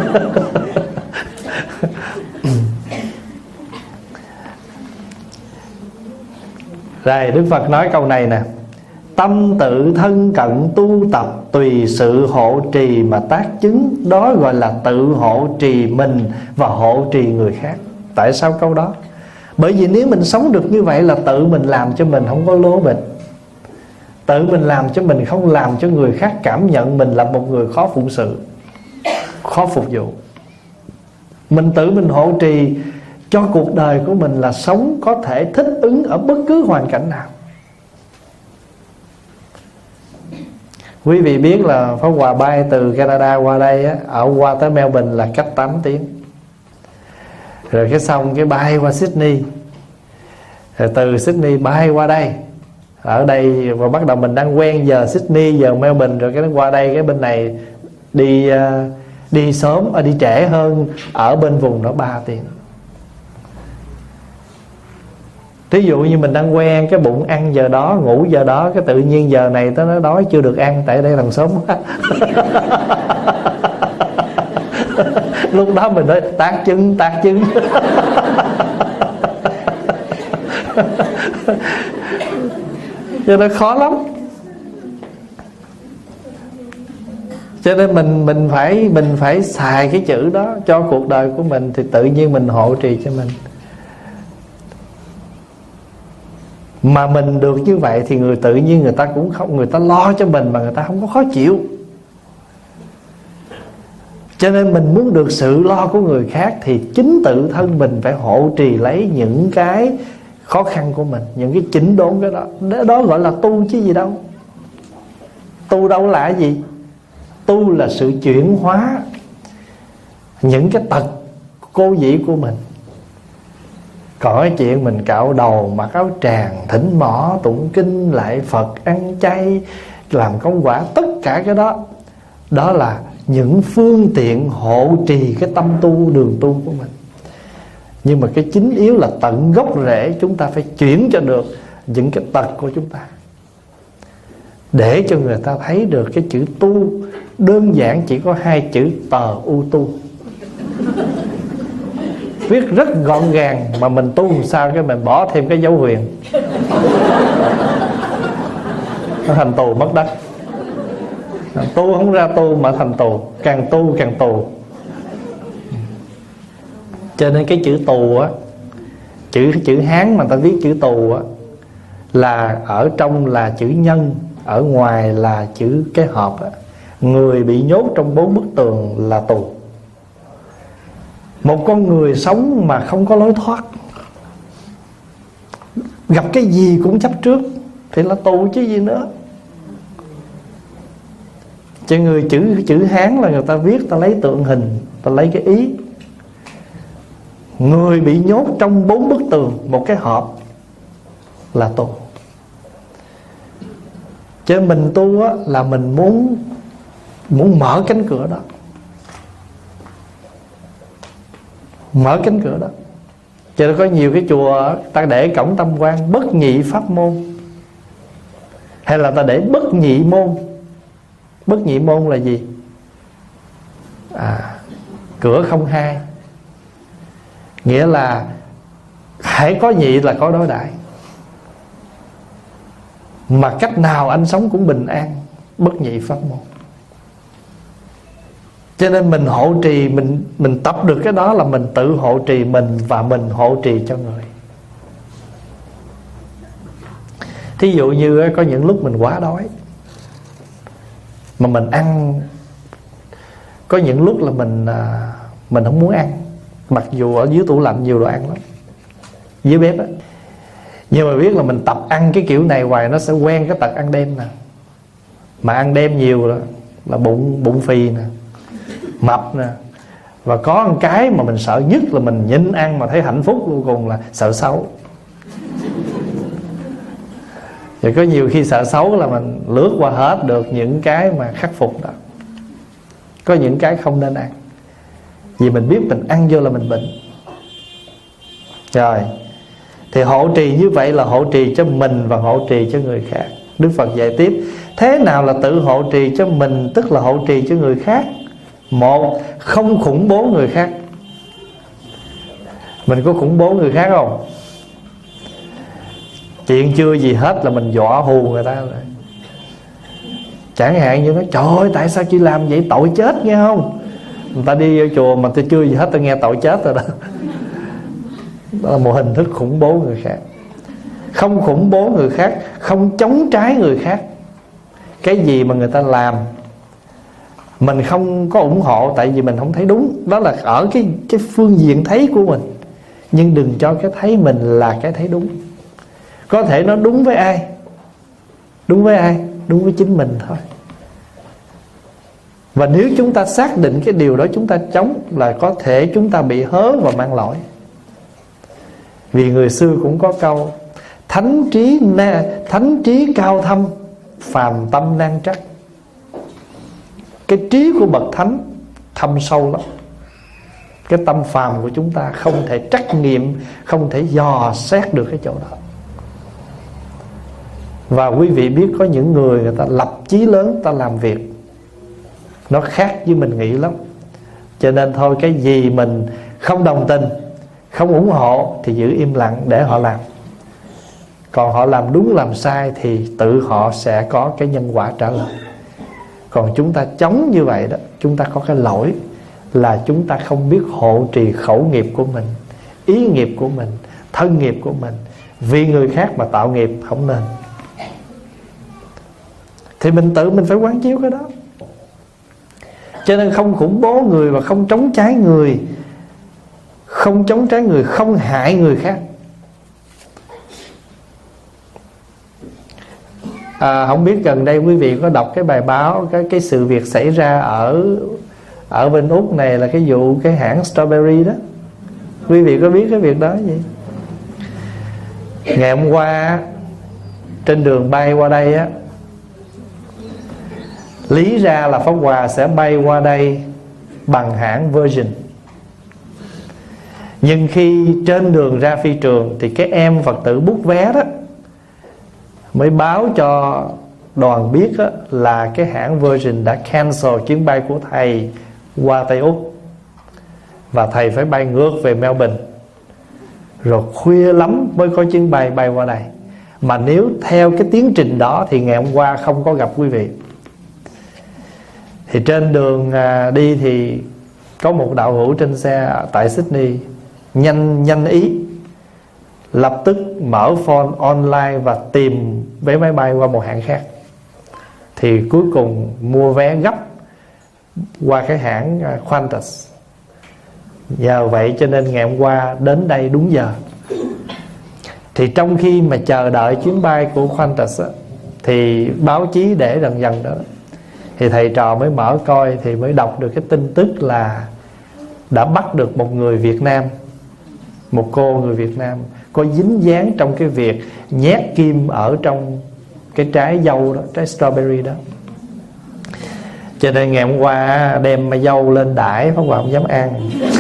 Rồi Đức Phật nói câu này nè: tâm tự thân cận tu tập, tùy sự hộ trì mà tác chứng. Đó gọi là tự hộ trì mình và hộ trì người khác. Tại sao câu đó? Bởi vì nếu mình sống được như vậy là tự mình làm cho mình không có lố bịch, tự mình làm cho mình không làm cho người khác cảm nhận mình là một người khó phụng sự, khó phục vụ. Mình tự mình hộ trì cho cuộc đời của mình là sống có thể thích ứng ở bất cứ hoàn cảnh nào. Quý vị biết là Pháp Hòa bay từ Canada qua đây á, qua tới Melbourne là cách 8 tiếng. Rồi cái xong cái bay qua Sydney, rồi từ Sydney bay qua đây. Ở đây và bắt đầu mình đang quen giờ Sydney, giờ Melbourne, rồi cái qua đây cái bên này đi sớm, đi trễ hơn ở bên vùng đó 3 tiếng. Thí dụ như mình đang quen cái bụng ăn giờ đó, ngủ giờ đó, cái tự nhiên giờ này tới nó đói chưa được ăn, tại đây thằng sớm quá. Lúc đó mình nói tác chứng. Cho nên khó lắm. Cho nên mình phải xài cái chữ đó cho cuộc đời của mình, thì tự nhiên mình hộ trì cho mình. Mà mình được như vậy thì tự nhiên người ta cũng không, người ta lo cho mình mà người ta không có khó chịu. Cho nên mình muốn được sự lo của người khác thì chính tự thân mình phải hộ trì lấy những cái khó khăn của mình, những cái chỉnh đốn cái đó. Đó gọi là tu chứ gì đâu. Tu đâu là cái gì? Tu là sự chuyển hóa những cái tật cô dĩ của mình. Còn cái chuyện mình cạo đầu, mặc áo tràng, thỉnh mỏ, tụng kinh, lại Phật, ăn chay, làm công quả, tất cả cái đó, đó là những phương tiện hộ trì cái tâm tu, đường tu của mình. Nhưng mà cái chính yếu là tận gốc rễ, chúng ta phải chuyển cho được những cái tật của chúng ta, để cho người ta thấy được cái chữ tu đơn giản chỉ có 2 chữ tờ u tu, viết rất gọn gàng, mà mình tu làm sao cái mình bỏ thêm cái dấu huyền, nó thành tù mất đất. Tu không ra tu mà thành tù, càng tu càng tù. Cho nên cái chữ tù á, chữ Hán mà ta viết chữ tù á, là ở trong là chữ nhân, ở ngoài là chữ cái hộp á. Người bị nhốt trong 4 bức tường là tù. Một con người sống mà không có lối thoát, gặp cái gì cũng chấp trước, thì là tù chứ gì nữa. Cho người chữ Hán là người ta viết, ta lấy tượng hình, ta lấy cái ý. Người bị nhốt trong 4 bức tường, một cái hộp là tù. Cho nên mình tu á, là mình muốn mở cánh cửa đó, mở cánh cửa đó. Cho nên có nhiều cái chùa ta để cổng tam quan bất nhị pháp môn, hay là ta để bất nhị môn. Bất nhị môn là gì? Cửa không hai, nghĩa là hãy có nhị là có đối đãi, mà cách nào anh sống cũng bình an. Bất nhị pháp môn. Cho nên mình hộ trì, mình tập được cái đó là mình tự hộ trì mình, và mình hộ trì cho người. Thí dụ như có những lúc mình quá đói mà mình ăn, có những lúc là mình không muốn ăn, mặc dù ở dưới tủ lạnh nhiều đồ ăn lắm, dưới bếp á, nhưng mà biết là mình tập ăn cái kiểu này hoài nó sẽ quen cái tật ăn đêm nè. Mà ăn đêm nhiều là bụng phì nè, mập nè. Và có một cái mà mình sợ nhất là mình nhịn ăn mà thấy hạnh phúc vô cùng là sợ xấu. Và có nhiều khi sợ xấu là mình lướt qua hết được những cái mà khắc phục đó. Có những cái không nên ăn, vì mình biết mình ăn vô là mình bệnh. Rồi, thì hộ trì như vậy là hộ trì cho mình và hộ trì cho người khác. Đức Phật dạy tiếp, thế nào là tự hộ trì cho mình, tức là hộ trì cho người khác. Một, không khủng bố người khác. Mình có khủng bố người khác không? Chuyện chưa gì hết là mình dọa hù người ta rồi. Chẳng hạn như nói, trời ơi tại sao chị làm vậy, tội chết nghe không? Người ta đi vô chùa mà tôi chưa gì hết, tôi nghe tội chết rồi đó. Đó là một hình thức khủng bố người khác. Không khủng bố người khác, không chống trái người khác. Cái gì mà người ta làm mình không có ủng hộ, tại vì mình không thấy đúng. Đó là ở cái phương diện thấy của mình. Nhưng đừng cho cái thấy mình là cái thấy đúng. Có thể nó đúng với ai? Đúng với ai? Đúng với chính mình thôi. Và nếu chúng ta xác định cái điều đó chúng ta chống, là có thể chúng ta bị hớ và mang lỗi. Vì người xưa cũng có câu, thánh trí cao thâm, phàm tâm nan trắc. Cái trí của bậc thánh thâm sâu lắm. Cái tâm phàm của chúng ta không thể trắc nghiệm, không thể dò xét được cái chỗ đó. Và quý vị biết có những người ta lập chí lớn, ta làm việc nó khác với mình nghĩ lắm. Cho nên thôi, cái gì mình không đồng tình, không ủng hộ thì giữ im lặng để họ làm. Còn họ làm đúng làm sai thì tự họ sẽ có cái nhân quả trả lời. Còn chúng ta chống như vậy đó, chúng ta có cái lỗi là chúng ta không biết hộ trì khẩu nghiệp của mình, ý nghiệp của mình, thân nghiệp của mình. Vì người khác mà tạo nghiệp không nên. Thì mình phải quán chiếu cái đó. Cho nên không khủng bố người và không chống trái người. Không chống trái người, không hại người khác. Không biết gần đây quý vị có đọc cái bài báo cái sự việc xảy ra ở bên Úc này, là cái vụ cái hãng Strawberry đó. Quý vị có biết cái việc đó gì? Ngày hôm qua trên đường bay qua đây á, lý ra là Pháp Hòa sẽ bay qua đây bằng hãng Virgin. Nhưng khi trên đường ra phi trường thì cái em Phật tử bút vé đó mới báo cho đoàn biết đó, là cái hãng Virgin đã cancel chuyến bay của thầy qua Tây Úc, và thầy phải bay ngược về Melbourne, rồi khuya lắm mới có chuyến bay bay qua đây. Mà nếu theo cái tiến trình đó thì ngày hôm qua không có gặp quý vị. Thì trên đường đi thì có một đạo hữu trên xe tại Sydney nhanh ý, lập tức mở phone online và tìm vé máy bay qua một hãng khác. Thì cuối cùng mua vé gấp qua cái hãng Qantas. Nhờ vậy cho nên ngày hôm qua đến đây đúng giờ. Thì trong khi mà chờ đợi chuyến bay của Qantas á, thì báo chí để dần đó, thì thầy trò mới mở coi, thì mới đọc được cái tin tức là đã bắt được một người Việt Nam, một cô người Việt Nam có dính dáng trong cái việc nhét kim ở trong cái trái dâu đó, trái strawberry đó. Cho nên ngày hôm qua đem mà dâu lên đãi, Pháp Hòa không dám ăn.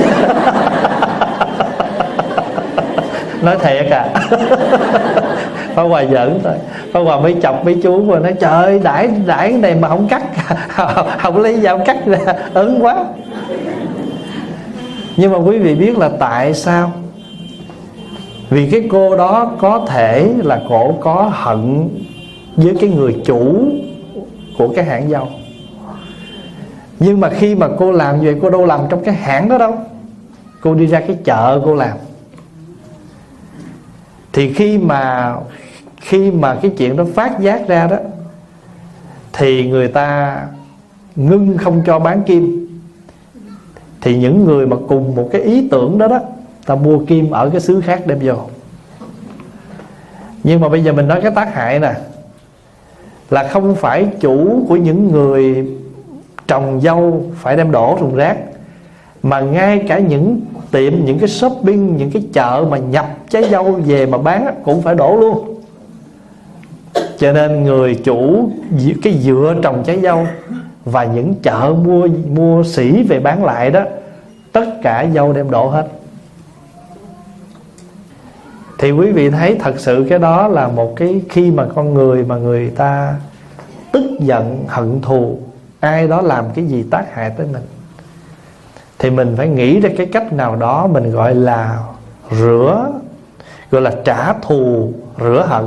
Nói thiệt Pháp Hòa giỡn thôi. Pháp Hòa mới chọc mấy chú và nói trời ơi, đãi cái này mà không cắt không lấy dao cắt ra, ớn quá. Nhưng mà quý vị biết là tại sao? Vì cái cô đó có thể là cổ có hận với cái người chủ của cái hãng dâu. Nhưng mà khi mà cô làm vậy, cô đâu làm trong cái hãng đó đâu, cô đi ra cái chợ cô làm. Thì khi mà cái chuyện đó phát giác ra đó, thì người ta ngưng không cho bán kim. Thì những người mà cùng một cái ý tưởng đó ta mua kim ở cái xứ khác đem vô. Nhưng mà bây giờ mình nói cái tác hại nè, là không phải chủ của những người trồng dâu phải đem đổ thùng rác, mà ngay cả những tiệm, những cái shopping, những cái chợ mà nhập trái dâu về mà bán cũng phải đổ luôn. Cho nên người chủ cái dựa trồng trái dâu và những chợ mua sỉ về bán lại đó, tất cả dâu đem đổ hết. Thì quý vị thấy thật sự cái đó là một cái, khi mà con người mà người ta tức giận, hận thù ai đó làm cái gì tác hại tới mình, thì mình phải nghĩ ra cái cách nào đó mình gọi là gọi là trả thù, rửa hận.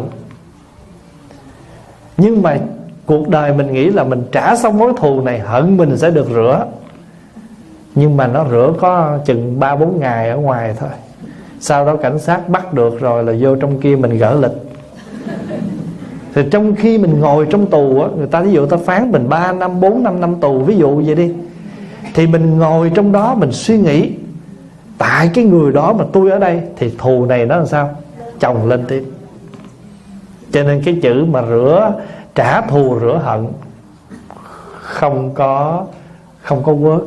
Nhưng mà cuộc đời mình nghĩ là mình trả xong mối thù này, hận mình sẽ được rửa. Nhưng mà nó rửa có chừng 3-4 ngày ở ngoài thôi. Sau đó cảnh sát bắt được rồi là vô trong kia mình gỡ lịch. Thì trong khi mình ngồi trong tù á, người ta ví dụ ta phán mình 3 năm, 4 năm tù, ví dụ vậy đi, thì mình ngồi trong đó mình suy nghĩ, tại cái người đó mà tôi ở đây, thì thù này nó làm sao chồng lên tiếp. Cho nên cái chữ mà trả thù, rửa hận không có work.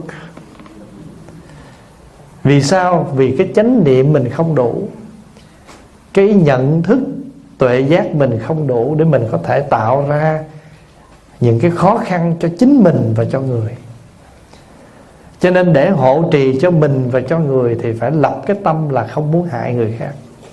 Vì sao? Vì cái chánh niệm mình không đủ, cái nhận thức tuệ giác mình không đủ để mình có thể tạo ra những cái khó khăn cho chính mình và cho người. Cho nên để hộ trì cho mình và cho người thì phải lập cái tâm là không muốn hại người khác.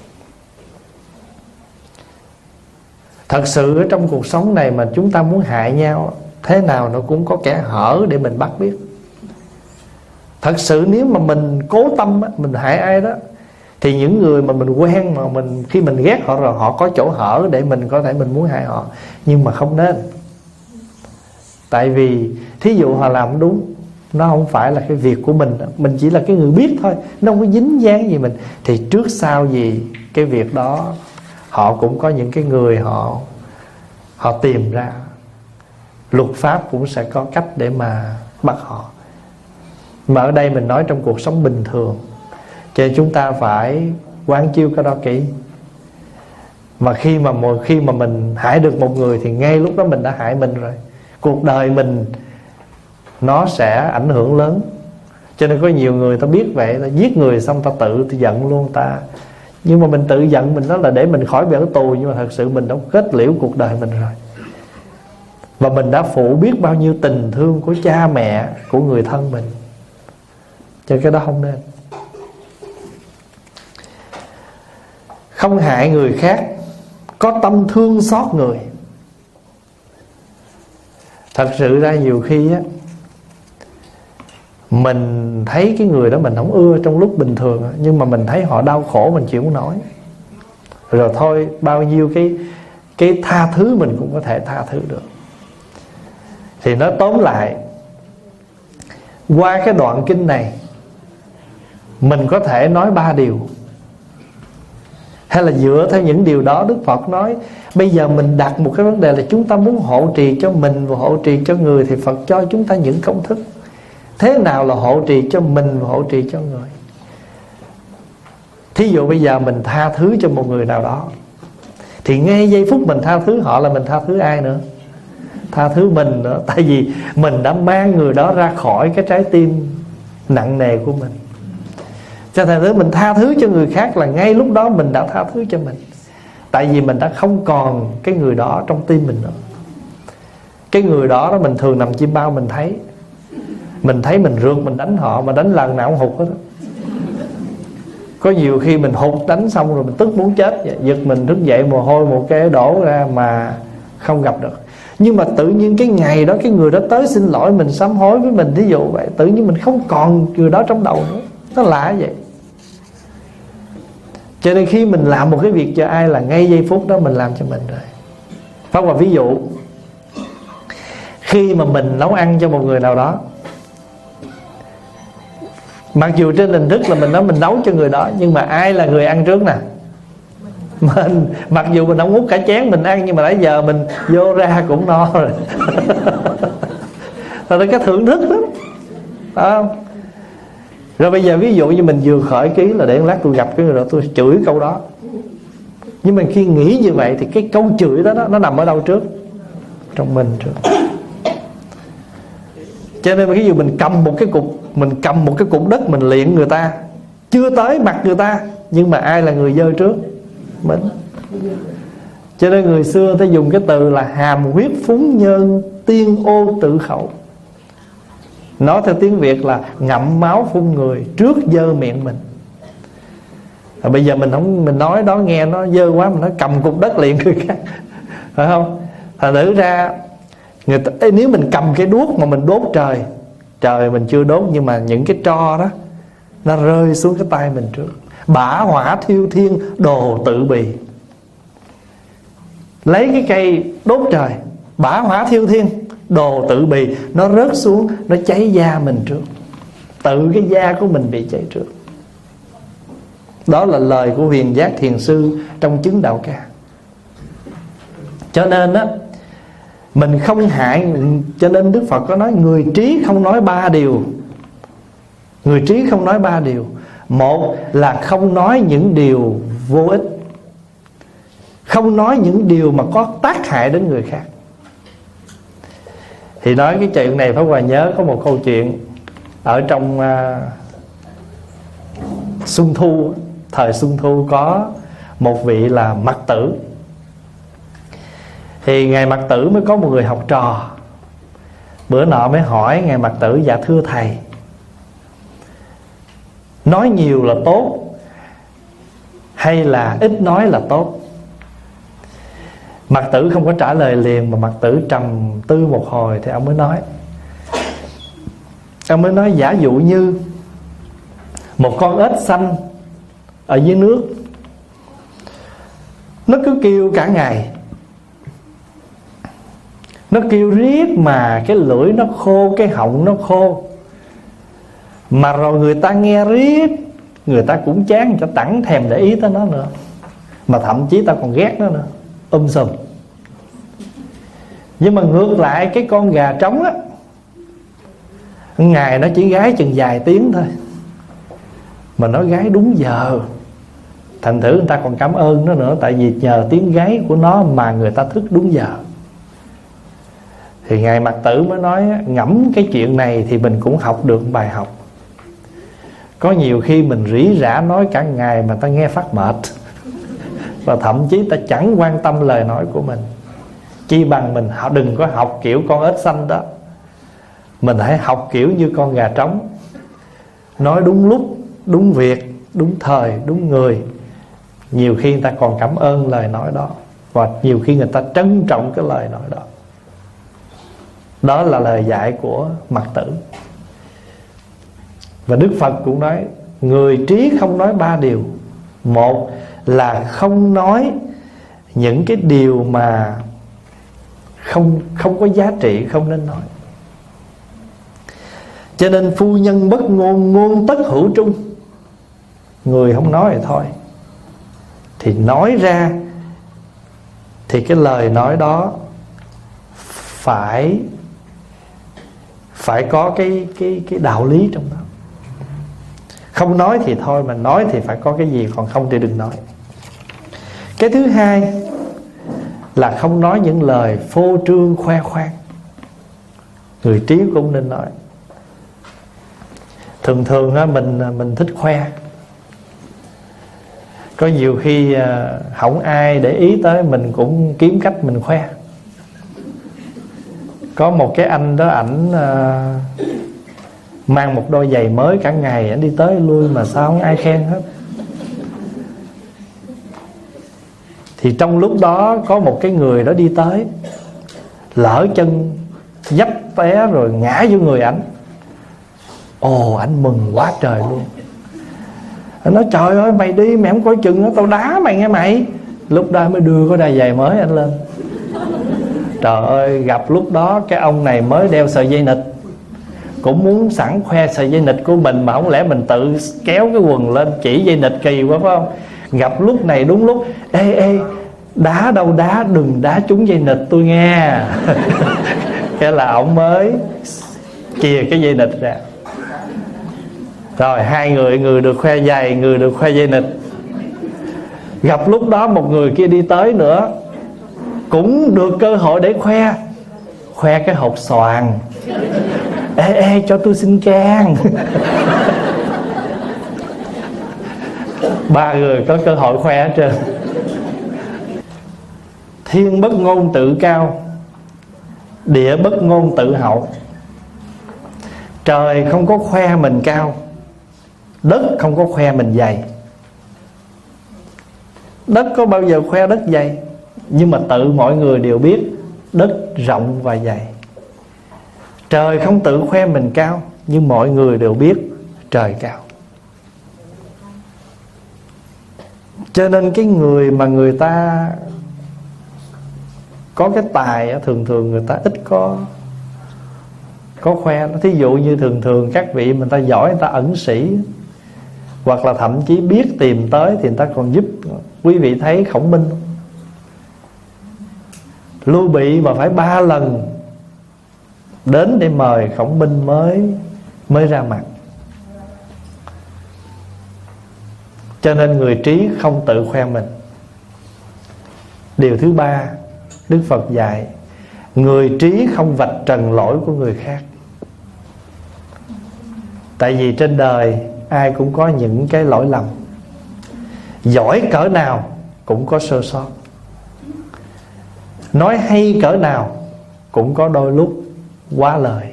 Thật sự ở trong cuộc sống này mà chúng ta muốn hại nhau, thế nào nó cũng có kẻ hở để mình bắt biết. Thật sự nếu mà mình cố tâm mình hại ai đó, thì những người mà mình quen, mà khi mình ghét họ rồi, họ có chỗ hở để mình có thể mình muốn hại họ. Nhưng mà không nên. Tại vì thí dụ họ làm đúng, nó không phải là cái việc của mình chỉ là cái người biết thôi, nó không có dính dáng gì mình. Thì trước sau gì cái việc đó họ cũng có những cái người họ tìm ra. Luật pháp cũng sẽ có cách để mà bắt họ. Mà ở đây mình nói trong cuộc sống bình thường, cho nên chúng ta phải quán chiếu cái đó kỹ. Mà khi mà mình hại được một người thì ngay lúc đó mình đã hại mình rồi. Cuộc đời mình nó sẽ ảnh hưởng lớn. Cho nên có nhiều người ta biết vậy, ta giết người xong ta tự giận luôn ta. Nhưng mà mình tự giận mình nói là để mình khỏi bị ở tù, nhưng mà thật sự mình đã kết liễu cuộc đời mình rồi. Và mình đã phụ biết bao nhiêu tình thương của cha mẹ, của người thân mình. Cho cái đó không nên. Không hại người khác, có tâm thương xót người. Thật sự ra nhiều khi á, mình thấy cái người đó mình không ưa trong lúc bình thường, nhưng mà mình thấy họ đau khổ mình chịu không nổi. Rồi thôi, bao nhiêu cái tha thứ mình cũng có thể tha thứ được. Thì nói tóm lại, qua cái đoạn kinh này mình có thể nói 3 điều, hay là dựa theo những điều đó Đức Phật nói. Bây giờ mình đặt một cái vấn đề là chúng ta muốn hộ trì cho mình và hộ trì cho người, thì Phật cho chúng ta những công thức. Thế nào là hộ trì cho mình và hộ trì cho người? Thí dụ bây giờ mình tha thứ cho một người nào đó, thì ngay giây phút mình tha thứ họ là mình tha thứ ai nữa? Tha thứ mình nữa. Tại vì mình đã mang người đó ra khỏi cái trái tim nặng nề của mình. Cho thành thứ mình tha thứ cho người khác là ngay lúc đó mình đã tha thứ cho mình. Tại vì mình đã không còn cái người đó trong tim mình nữa. Cái người đó mình thường nằm chim bao mình thấy. Mình thấy mình rượt mình đánh họ, mà đánh lần nào cũng hụt hết đó. Có nhiều khi mình hụt đánh xong rồi mình tức muốn chết, giật mình thức dậy mồ hôi một cái đổ ra mà không gặp được. Nhưng mà tự nhiên cái ngày đó cái người đó tới xin lỗi mình, sám hối với mình, thí dụ vậy, tự nhiên mình không còn người đó trong đầu nữa. Nó lạ vậy. Cho nên khi mình làm một cái việc cho ai là ngay giây phút đó mình làm cho mình rồi. Pháp Hòa ví dụ, khi mà mình nấu ăn cho một người nào đó, mặc dù trên hình thức là mình nói mình nấu cho người đó, nhưng mà ai là người ăn trước nè? Mình. Mặc dù mình không hút cả chén mình ăn, nhưng mà nãy giờ mình vô ra cũng no rồi. Đó là cái thưởng thức đó, phải không? Rồi bây giờ ví dụ như mình vừa khởi ký là để lát tôi gặp cái người đó tôi chửi câu đó. Nhưng mà khi nghĩ như vậy thì cái câu chửi đó nó nằm ở đâu trước? Trong mình trước. Cho nên ví dụ mình cầm một cái cục đất mình liệng người ta, chưa tới mặt người ta, nhưng mà ai là người dơ trước? Mình. Cho nên người xưa ta dùng cái từ là hàm huyết phúng nhân tiên ô tự khẩu. Nói theo tiếng Việt là ngậm máu phun người trước dơ miệng mình. Rồi bây giờ mình nói đó nghe nó dơ quá, mình nói cầm cục đất liền người khác, phải không? Thành thử ra người ta, nếu mình cầm cái đuốc mà mình đốt trời mình chưa đốt, nhưng mà những cái tro đó nó rơi xuống cái tay mình trước. Bả hỏa thiêu thiên đồ tự bì. Lấy cái cây đốt trời, bả hỏa thiêu thiên đồ tự bì, nó rớt xuống, nó cháy da mình trước. Tự cái da của mình bị cháy trước. Đó là lời của Huyền Giác Thiền Sư trong Chứng Đạo Ca. Cho nên á, mình không hại. Cho nên Đức Phật có nói người trí không nói 3 điều. Người trí không nói 3 điều. Một là không nói những điều vô ích, không nói những điều mà có tác hại đến người khác. Thì nói cái chuyện này Pháp Hòa nhớ có một câu chuyện ở trong Xuân Thu. Thời Xuân Thu có một vị là Mặc Tử. Thì Ngài Mặc Tử mới có một người học trò. Bữa nọ mới hỏi Ngài Mặc Tử: dạ thưa thầy, nói nhiều là tốt hay là ít nói là tốt? Mặc Tử không có trả lời liền, mà Mặc Tử trầm tư một hồi thì ông mới nói: giả dụ như một con ếch xanh ở dưới nước, nó cứ kêu cả ngày, nó kêu riết mà cái lưỡi nó khô, cái họng nó khô, mà rồi người ta nghe riết, người ta cũng chán, người ta chẳng thèm để ý tới nó nữa, mà thậm chí ta còn ghét nó nữa, sùm. Nhưng mà ngược lại cái con gà trống á, ngày nó chỉ gáy chừng vài tiếng thôi, mà nó gáy đúng giờ, Thành thử người ta còn cảm ơn nó nữa, tại vì nhờ tiếng gáy của nó mà người ta thức đúng giờ. Thì Ngài Mạc Tử mới nói ngẫm cái chuyện này thì mình cũng học được bài học. Có nhiều khi mình rỉ rả nói cả ngày mà ta nghe phát mệt, và thậm chí ta chẳng quan tâm lời nói của mình. Chi bằng mình đừng có học kiểu con ếch xanh đó. Mình hãy học kiểu như con gà trống, nói đúng lúc, đúng việc, đúng thời, đúng người. Nhiều khi người ta còn cảm ơn lời nói đó, và nhiều khi người ta trân trọng cái lời nói đó. Đó là lời dạy của Mạc Tử. Và Đức Phật cũng nói người trí không nói 3 điều. Một là không nói những cái điều mà không có giá trị, không nên nói. Cho nên phu nhân bất ngôn, ngôn tất hữu trung. Người không nói thì thôi, thì nói ra thì cái lời nói đó phải có cái đạo lý trong đó. Không nói thì thôi, mà nói thì phải có cái gì, còn không thì đừng nói. Cái thứ hai là không nói những lời phô trương khoe khoang. Người trí cũng nên nói. Thường á, mình thích khoe. Có nhiều khi không ai để ý tới, mình cũng kiếm cách mình khoe. Có một cái anh đó, ảnh mang một đôi giày mới cả ngày, ảnh đi tới lui mà sao không ai khen hết. Thì trong lúc đó có một cái người đó đi tới, lỡ chân dấp té rồi ngã vô người ảnh. Ồ, ảnh mừng quá trời luôn. Anh nói trời ơi mày đi, mày không coi chừng nó tao đá mày nghe mày. Lúc đó mới đưa cái đôi giày mới anh lên. Trời ơi, gặp lúc đó cái ông này mới đeo sợi dây nịt, cũng muốn sẵn khoe sợi dây nịt của mình, mà không lẽ mình tự kéo cái quần lên chỉ dây nịt kỳ quá phải không? Gặp lúc này đúng lúc, ê đá đâu đá, đừng đá trúng dây nịt tôi nghe. Cái là ổng mới chìa cái dây nịt ra. Rồi hai người được khoe giày, người được khoe dây nịt. Gặp lúc đó một người kia đi tới nữa, cũng được cơ hội để khoe cái hột xoàn. Ê cho tôi xin can. Ba người có cơ hội khoe hết trơn. Thiên bất ngôn tự cao, địa bất ngôn tự hậu. Trời không có khoe mình cao, đất không có khoe mình dày. Đất có bao giờ khoe đất dày, nhưng mà tự mọi người đều biết đất rộng và dày. Trời không tự khoe mình cao, nhưng mọi người đều biết trời cao. Cho nên cái người mà người ta có cái tài, thường người ta ít có khoe. Thí dụ như thường các vị mình ta giỏi, người ta ẩn sĩ, hoặc là thậm chí biết tìm tới thì người ta còn giúp. Quý vị thấy Khổng Minh, Lưu Bị mà phải 3 lần đến để mời Khổng Minh mới ra mặt. Cho nên người trí không tự khoe mình. Điều thứ ba Đức Phật dạy, người trí không vạch trần lỗi của người khác. Tại vì trên đời ai cũng có những cái lỗi lầm, giỏi cỡ nào cũng có sơ sót, nói hay cỡ nào cũng có đôi lúc quá lời.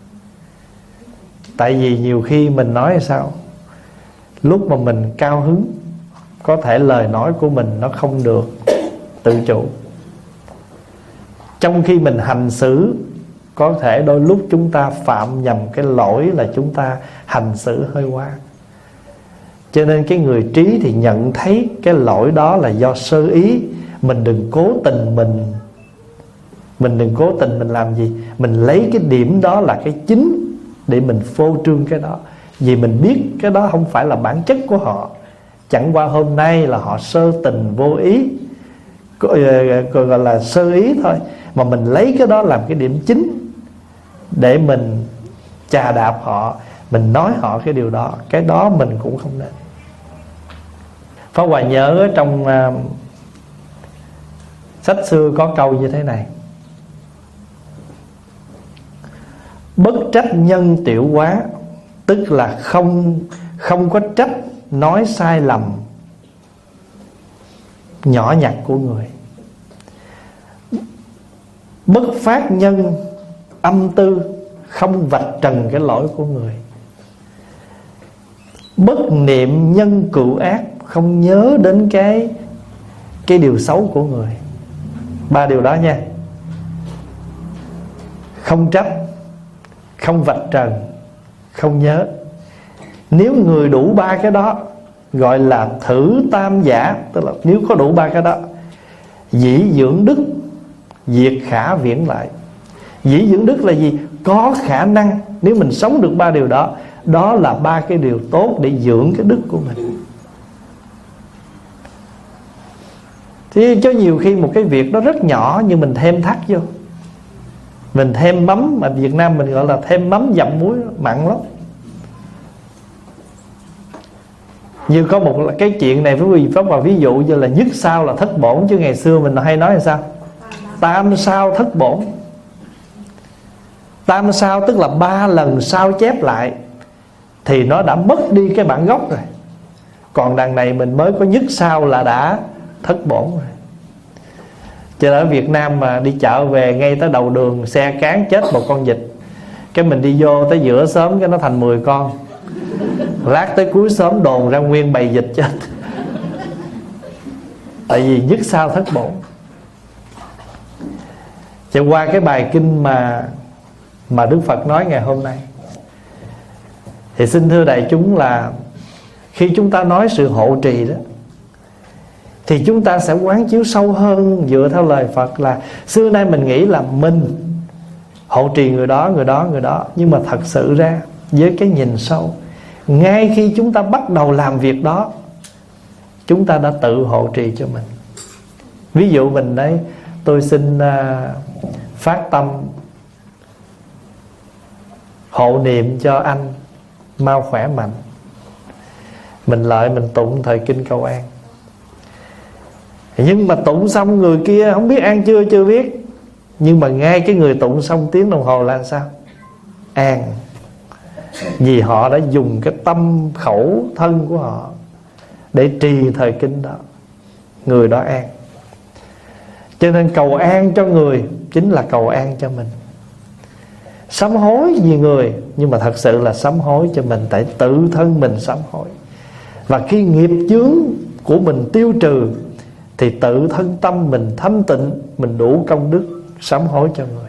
Tại vì nhiều khi mình nói sao, lúc mà mình cao hứng, có thể lời nói của mình nó không được tự chủ. Trong khi mình hành xử, có thể đôi lúc chúng ta phạm nhầm cái lỗi là chúng ta hành xử hơi quá. Cho nên cái người trí thì nhận thấy cái lỗi đó là do sơ ý. Mình đừng cố tình mình làm gì, mình lấy cái điểm đó là cái chính để mình phô trương cái đó. Vì mình biết cái đó không phải là bản chất của họ, chẳng qua hôm nay là họ sơ tình vô ý, gọi là sơ ý thôi, mà mình lấy cái đó làm cái điểm chính để mình chà đạp họ, mình nói họ cái điều đó. Cái đó mình cũng không nên. Pháp Hòa nhớ ở trong sách xưa có câu như thế này: bất trách nhân tiểu quá, tức là không có trách nói sai lầm nhỏ nhặt của người. Bất phát nhân âm tư, không vạch trần cái lỗi của người. Bất niệm nhân cựu ác, không nhớ đến cái điều xấu của người. 3 điều đó nha. Không trách, không vạch trần, không nhớ. Nếu người đủ 3 cái đó gọi là thử tam giả. Tức là nếu có đủ 3 cái đó: dĩ dưỡng đức, diệt khả viễn lại. Dĩ dưỡng đức là gì? Có khả năng. Nếu mình sống được 3 điều đó, đó là 3 cái điều tốt để dưỡng cái đức của mình. Thì cho nhiều khi một cái việc đó rất nhỏ, nhưng mình thêm thắt vô, mình thêm mắm, mà Việt Nam mình gọi là thêm mắm dặm muối, mặn lắm. Như có một cái chuyện này với Pháp Hòa ví dụ như là nhất sao là thất bổn. Chứ ngày xưa mình hay nói là sao? Tam sao thất bổn. Tam sao tức là 3 lần sao chép lại thì nó đã mất đi cái bản gốc rồi. Còn đằng này mình mới có nhất sao là đã thất bổn rồi. Cho nên ở Việt Nam mà đi chợ về, ngay tới đầu đường xe cán chết một con vịt, cái mình đi vô tới giữa xóm cái nó thành 10 con. Lát tới cuối xóm đồn ra nguyên bầy vịt chết. Tại vì nhất sao thất bổn. Cho qua cái bài kinh mà Đức Phật nói ngày hôm nay, thì xin thưa đại chúng là khi chúng ta nói sự hộ trì đó, thì chúng ta sẽ quán chiếu sâu hơn dựa theo lời Phật là xưa nay mình nghĩ là mình hộ trì người đó, người đó, người đó. Nhưng mà thật sự ra với cái nhìn sâu, ngay khi chúng ta bắt đầu làm việc đó, chúng ta đã tự hộ trì cho mình. Ví dụ mình đấy, tôi xin phát tâm hộ niệm cho anh mau khỏe mạnh. Mình lại mình tụng thời kinh cầu an. Nhưng mà tụng xong người kia không biết an chưa biết. Nhưng mà ngay cái người tụng xong tiếng đồng hồ là sao? An. Vì họ đã dùng cái tâm khẩu thân của họ để trì thời kinh đó. Người đó an. Cho nên cầu an cho người chính là cầu an cho mình. Sám hối vì người, nhưng mà thật sự là sám hối cho mình. Tại tự thân mình sám hối. Và khi nghiệp chướng của mình tiêu trừ, thì tự thân tâm mình thanh tịnh, mình đủ công đức sám hối cho người.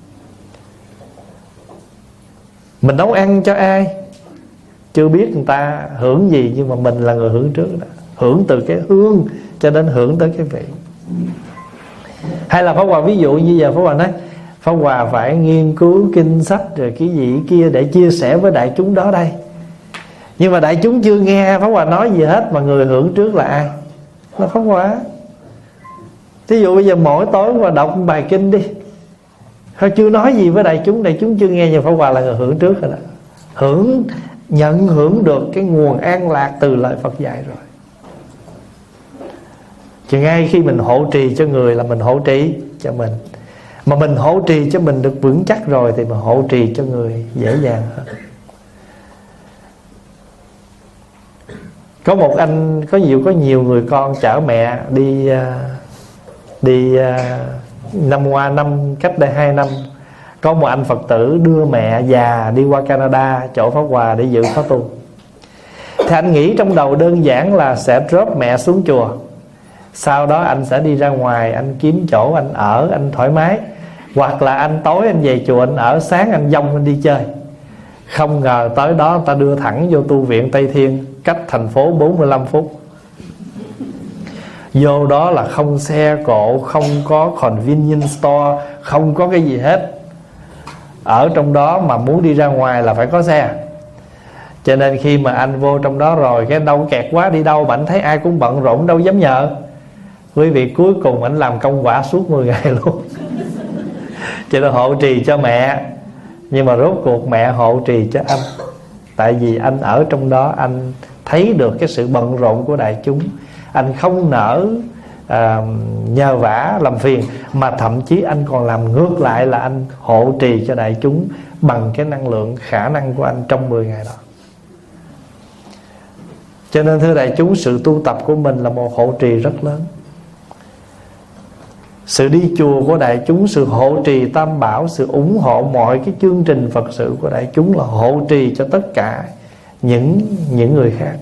Mình nấu ăn cho ai chưa biết người ta hưởng gì, nhưng mà mình là người hưởng trước đó. Hưởng từ cái hương cho đến hưởng tới cái vị. Hay là Pháp Hòa ví dụ như giờ Pháp Hòa nói Pháp Hòa phải nghiên cứu kinh sách rồi cái gì kia để chia sẻ với đại chúng đó đây. Nhưng mà đại chúng chưa nghe Pháp Hòa nói gì hết, mà người hưởng trước là ai? Là Pháp Hòa. Thí dụ bây giờ mỗi tối Hòa đọc bài kinh đi, thôi chưa nói gì với đại chúng chưa nghe, nhưng Pháp Hòa là người hưởng trước rồi đó. Nhận hưởng được cái nguồn an lạc từ lời Phật dạy rồi. Chứ ngay khi mình hộ trì cho người là mình hộ trì cho mình. Mà mình hộ trì cho mình được vững chắc rồi thì mình hộ trì cho người dễ dàng hơn. Có một anh có nhiều người con chở mẹ đi năm qua năm cách đây 2 năm, có một anh Phật tử đưa mẹ già đi qua Canada chỗ Pháp Hòa để dự khóa tu. Thì anh nghĩ trong đầu đơn giản là sẽ drop mẹ xuống chùa, sau đó anh sẽ đi ra ngoài, anh kiếm chỗ anh ở, anh thoải mái. Hoặc là anh tối anh về chùa anh ở, sáng anh dông anh đi chơi. Không ngờ tới đó người ta đưa thẳng vô tu viện Tây Thiên, cách thành phố 45 phút. Vô đó là không xe cộ, không có convenience store, không có cái gì hết. Ở trong đó mà muốn đi ra ngoài là phải có xe. Cho nên khi mà anh vô trong đó rồi, cái đâu kẹt quá đi đâu, mà anh thấy ai cũng bận rộn đâu dám nhờ. Quý vị, cuối cùng anh làm công quả suốt 10 ngày luôn. Cho nên hộ trì cho mẹ, nhưng mà rốt cuộc mẹ hộ trì cho anh. Tại vì anh ở trong đó, anh thấy được cái sự bận rộn của đại chúng, anh không nỡ nhờ vả làm phiền, mà thậm chí anh còn làm ngược lại là anh hộ trì cho đại chúng bằng cái năng lượng khả năng của anh trong 10 ngày đó. Cho nên thưa đại chúng, sự tu tập của mình là một hộ trì rất lớn. Sự đi chùa của đại chúng, sự hộ trì tam bảo, sự ủng hộ mọi cái chương trình Phật sự của đại chúng là hộ trì cho tất cả những người khác.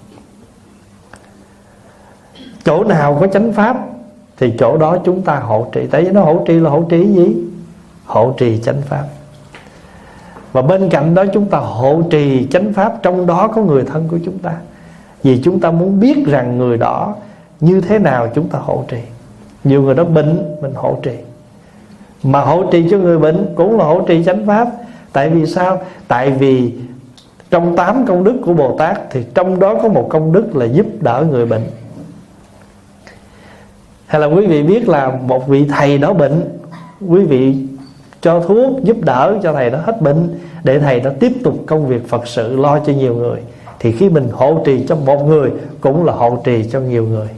Chỗ nào có chánh pháp thì chỗ đó chúng ta hộ trì. Tại vì nó hộ trì là hộ trì gì? Hộ trì chánh pháp. Và bên cạnh đó chúng ta hộ trì chánh pháp, trong đó có người thân của chúng ta. Vì chúng ta muốn biết rằng người đó như thế nào chúng ta hộ trì. Nhiều người đó bệnh, mình hộ trì. Mà hộ trì cho người bệnh cũng là hộ trì chánh pháp. Tại vì sao? Tại vì trong 8 công đức của Bồ Tát thì trong đó có một công đức là giúp đỡ người bệnh. Hay là quý vị biết là một vị thầy đó bệnh, quý vị cho thuốc giúp đỡ cho thầy đó hết bệnh, để thầy đó tiếp tục công việc Phật sự lo cho nhiều người. Thì khi mình hộ trì cho một người cũng là hộ trì cho nhiều người.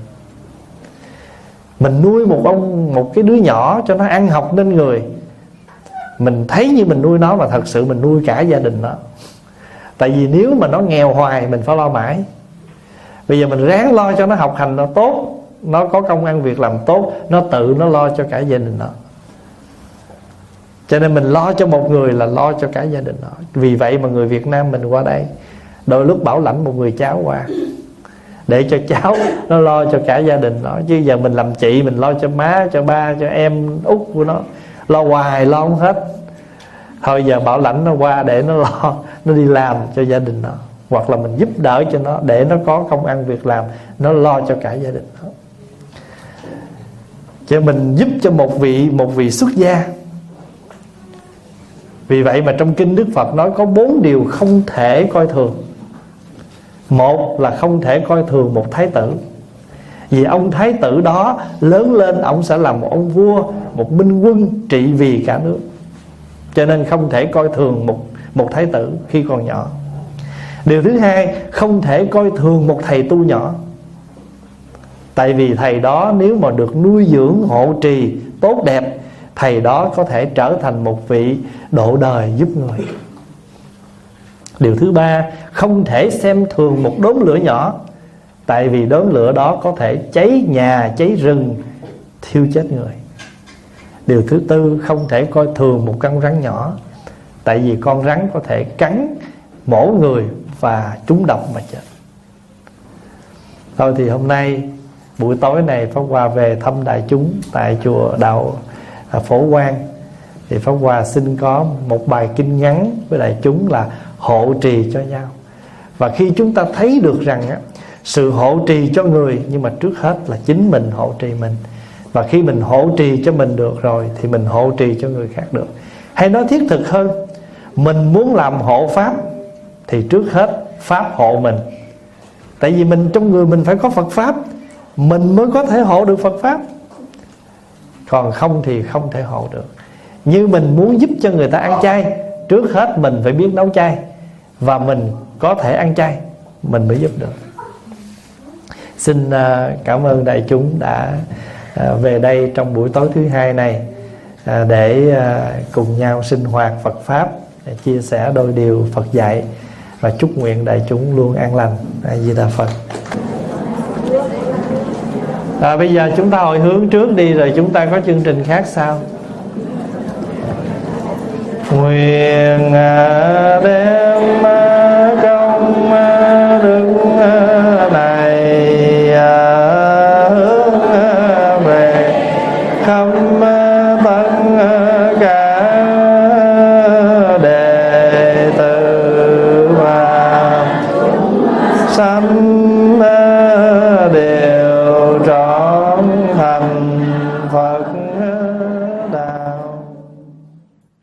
Mình nuôi một cái đứa nhỏ cho nó ăn học nên người, mình thấy như mình nuôi nó, mà thật sự mình nuôi cả gia đình nó. Tại vì nếu mà nó nghèo hoài mình phải lo mãi. Bây giờ mình ráng lo cho nó học hành nó tốt, nó có công ăn việc làm tốt, nó tự nó lo cho cả gia đình nó. Cho nên mình lo cho một người là lo cho cả gia đình nó. Vì vậy mà người Việt Nam mình qua đây đôi lúc bảo lãnh một người cháu qua, để cho cháu nó lo cho cả gia đình nó. Chứ giờ mình làm chị, mình lo cho má, cho ba, cho em út của nó, lo hoài lo không hết. Thôi giờ bảo lãnh nó qua để nó lo, nó đi làm cho gia đình nó, hoặc là mình giúp đỡ cho nó để nó có công ăn việc làm, nó lo cho cả gia đình nó. Chứ mình giúp cho một vị xuất gia. Vì vậy mà trong kinh Đức Phật nói có 4 điều không thể coi thường. Một là không thể coi thường một thái tử. Vì ông thái tử đó lớn lên ông sẽ là một ông vua, một minh quân trị vì cả nước. Cho nên không thể coi thường một thái tử khi còn nhỏ. Điều thứ hai, không thể coi thường một thầy tu nhỏ. Tại vì thầy đó nếu mà được nuôi dưỡng hộ trì tốt đẹp, thầy đó có thể trở thành một vị độ đời giúp người. Điều thứ ba, không thể xem thường một đốm lửa nhỏ. Tại vì đốm lửa đó có thể cháy nhà, cháy rừng, thiêu chết người. Điều thứ tư, không thể coi thường một con rắn nhỏ. Tại vì con rắn có thể cắn mổ người và trúng độc mà chết. Thôi thì hôm nay buổi tối này Pháp Hòa về thăm đại chúng tại chùa Đạo Phổ Quang. Thì Pháp Hòa xin có một bài kinh ngắn với đại chúng là hộ trì cho nhau. Và khi chúng ta thấy được rằng sự hộ trì cho người, nhưng mà trước hết là chính mình hộ trì mình. Và khi mình hộ trì cho mình được rồi thì mình hộ trì cho người khác được. Hay nói thiết thực hơn, mình muốn làm hộ Pháp thì trước hết Pháp hộ mình. Tại vì mình trong người mình phải có Phật Pháp, mình mới có thể hộ được Phật Pháp. Còn không thì không thể hộ được. Như mình muốn giúp cho người ta ăn chay, trước hết mình phải biết nấu chay, và mình có thể ăn chay mình mới giúp được. Xin cảm ơn đại chúng đã về đây trong buổi tối thứ hai này để cùng nhau sinh hoạt Phật Pháp, để chia sẻ đôi điều Phật dạy, và chúc nguyện đại chúng luôn an lành. A Di Đà Phật. Bây giờ chúng ta hồi hướng trước đi, rồi chúng ta có chương trình khác sau. Nguyện đem công đức này hướng về không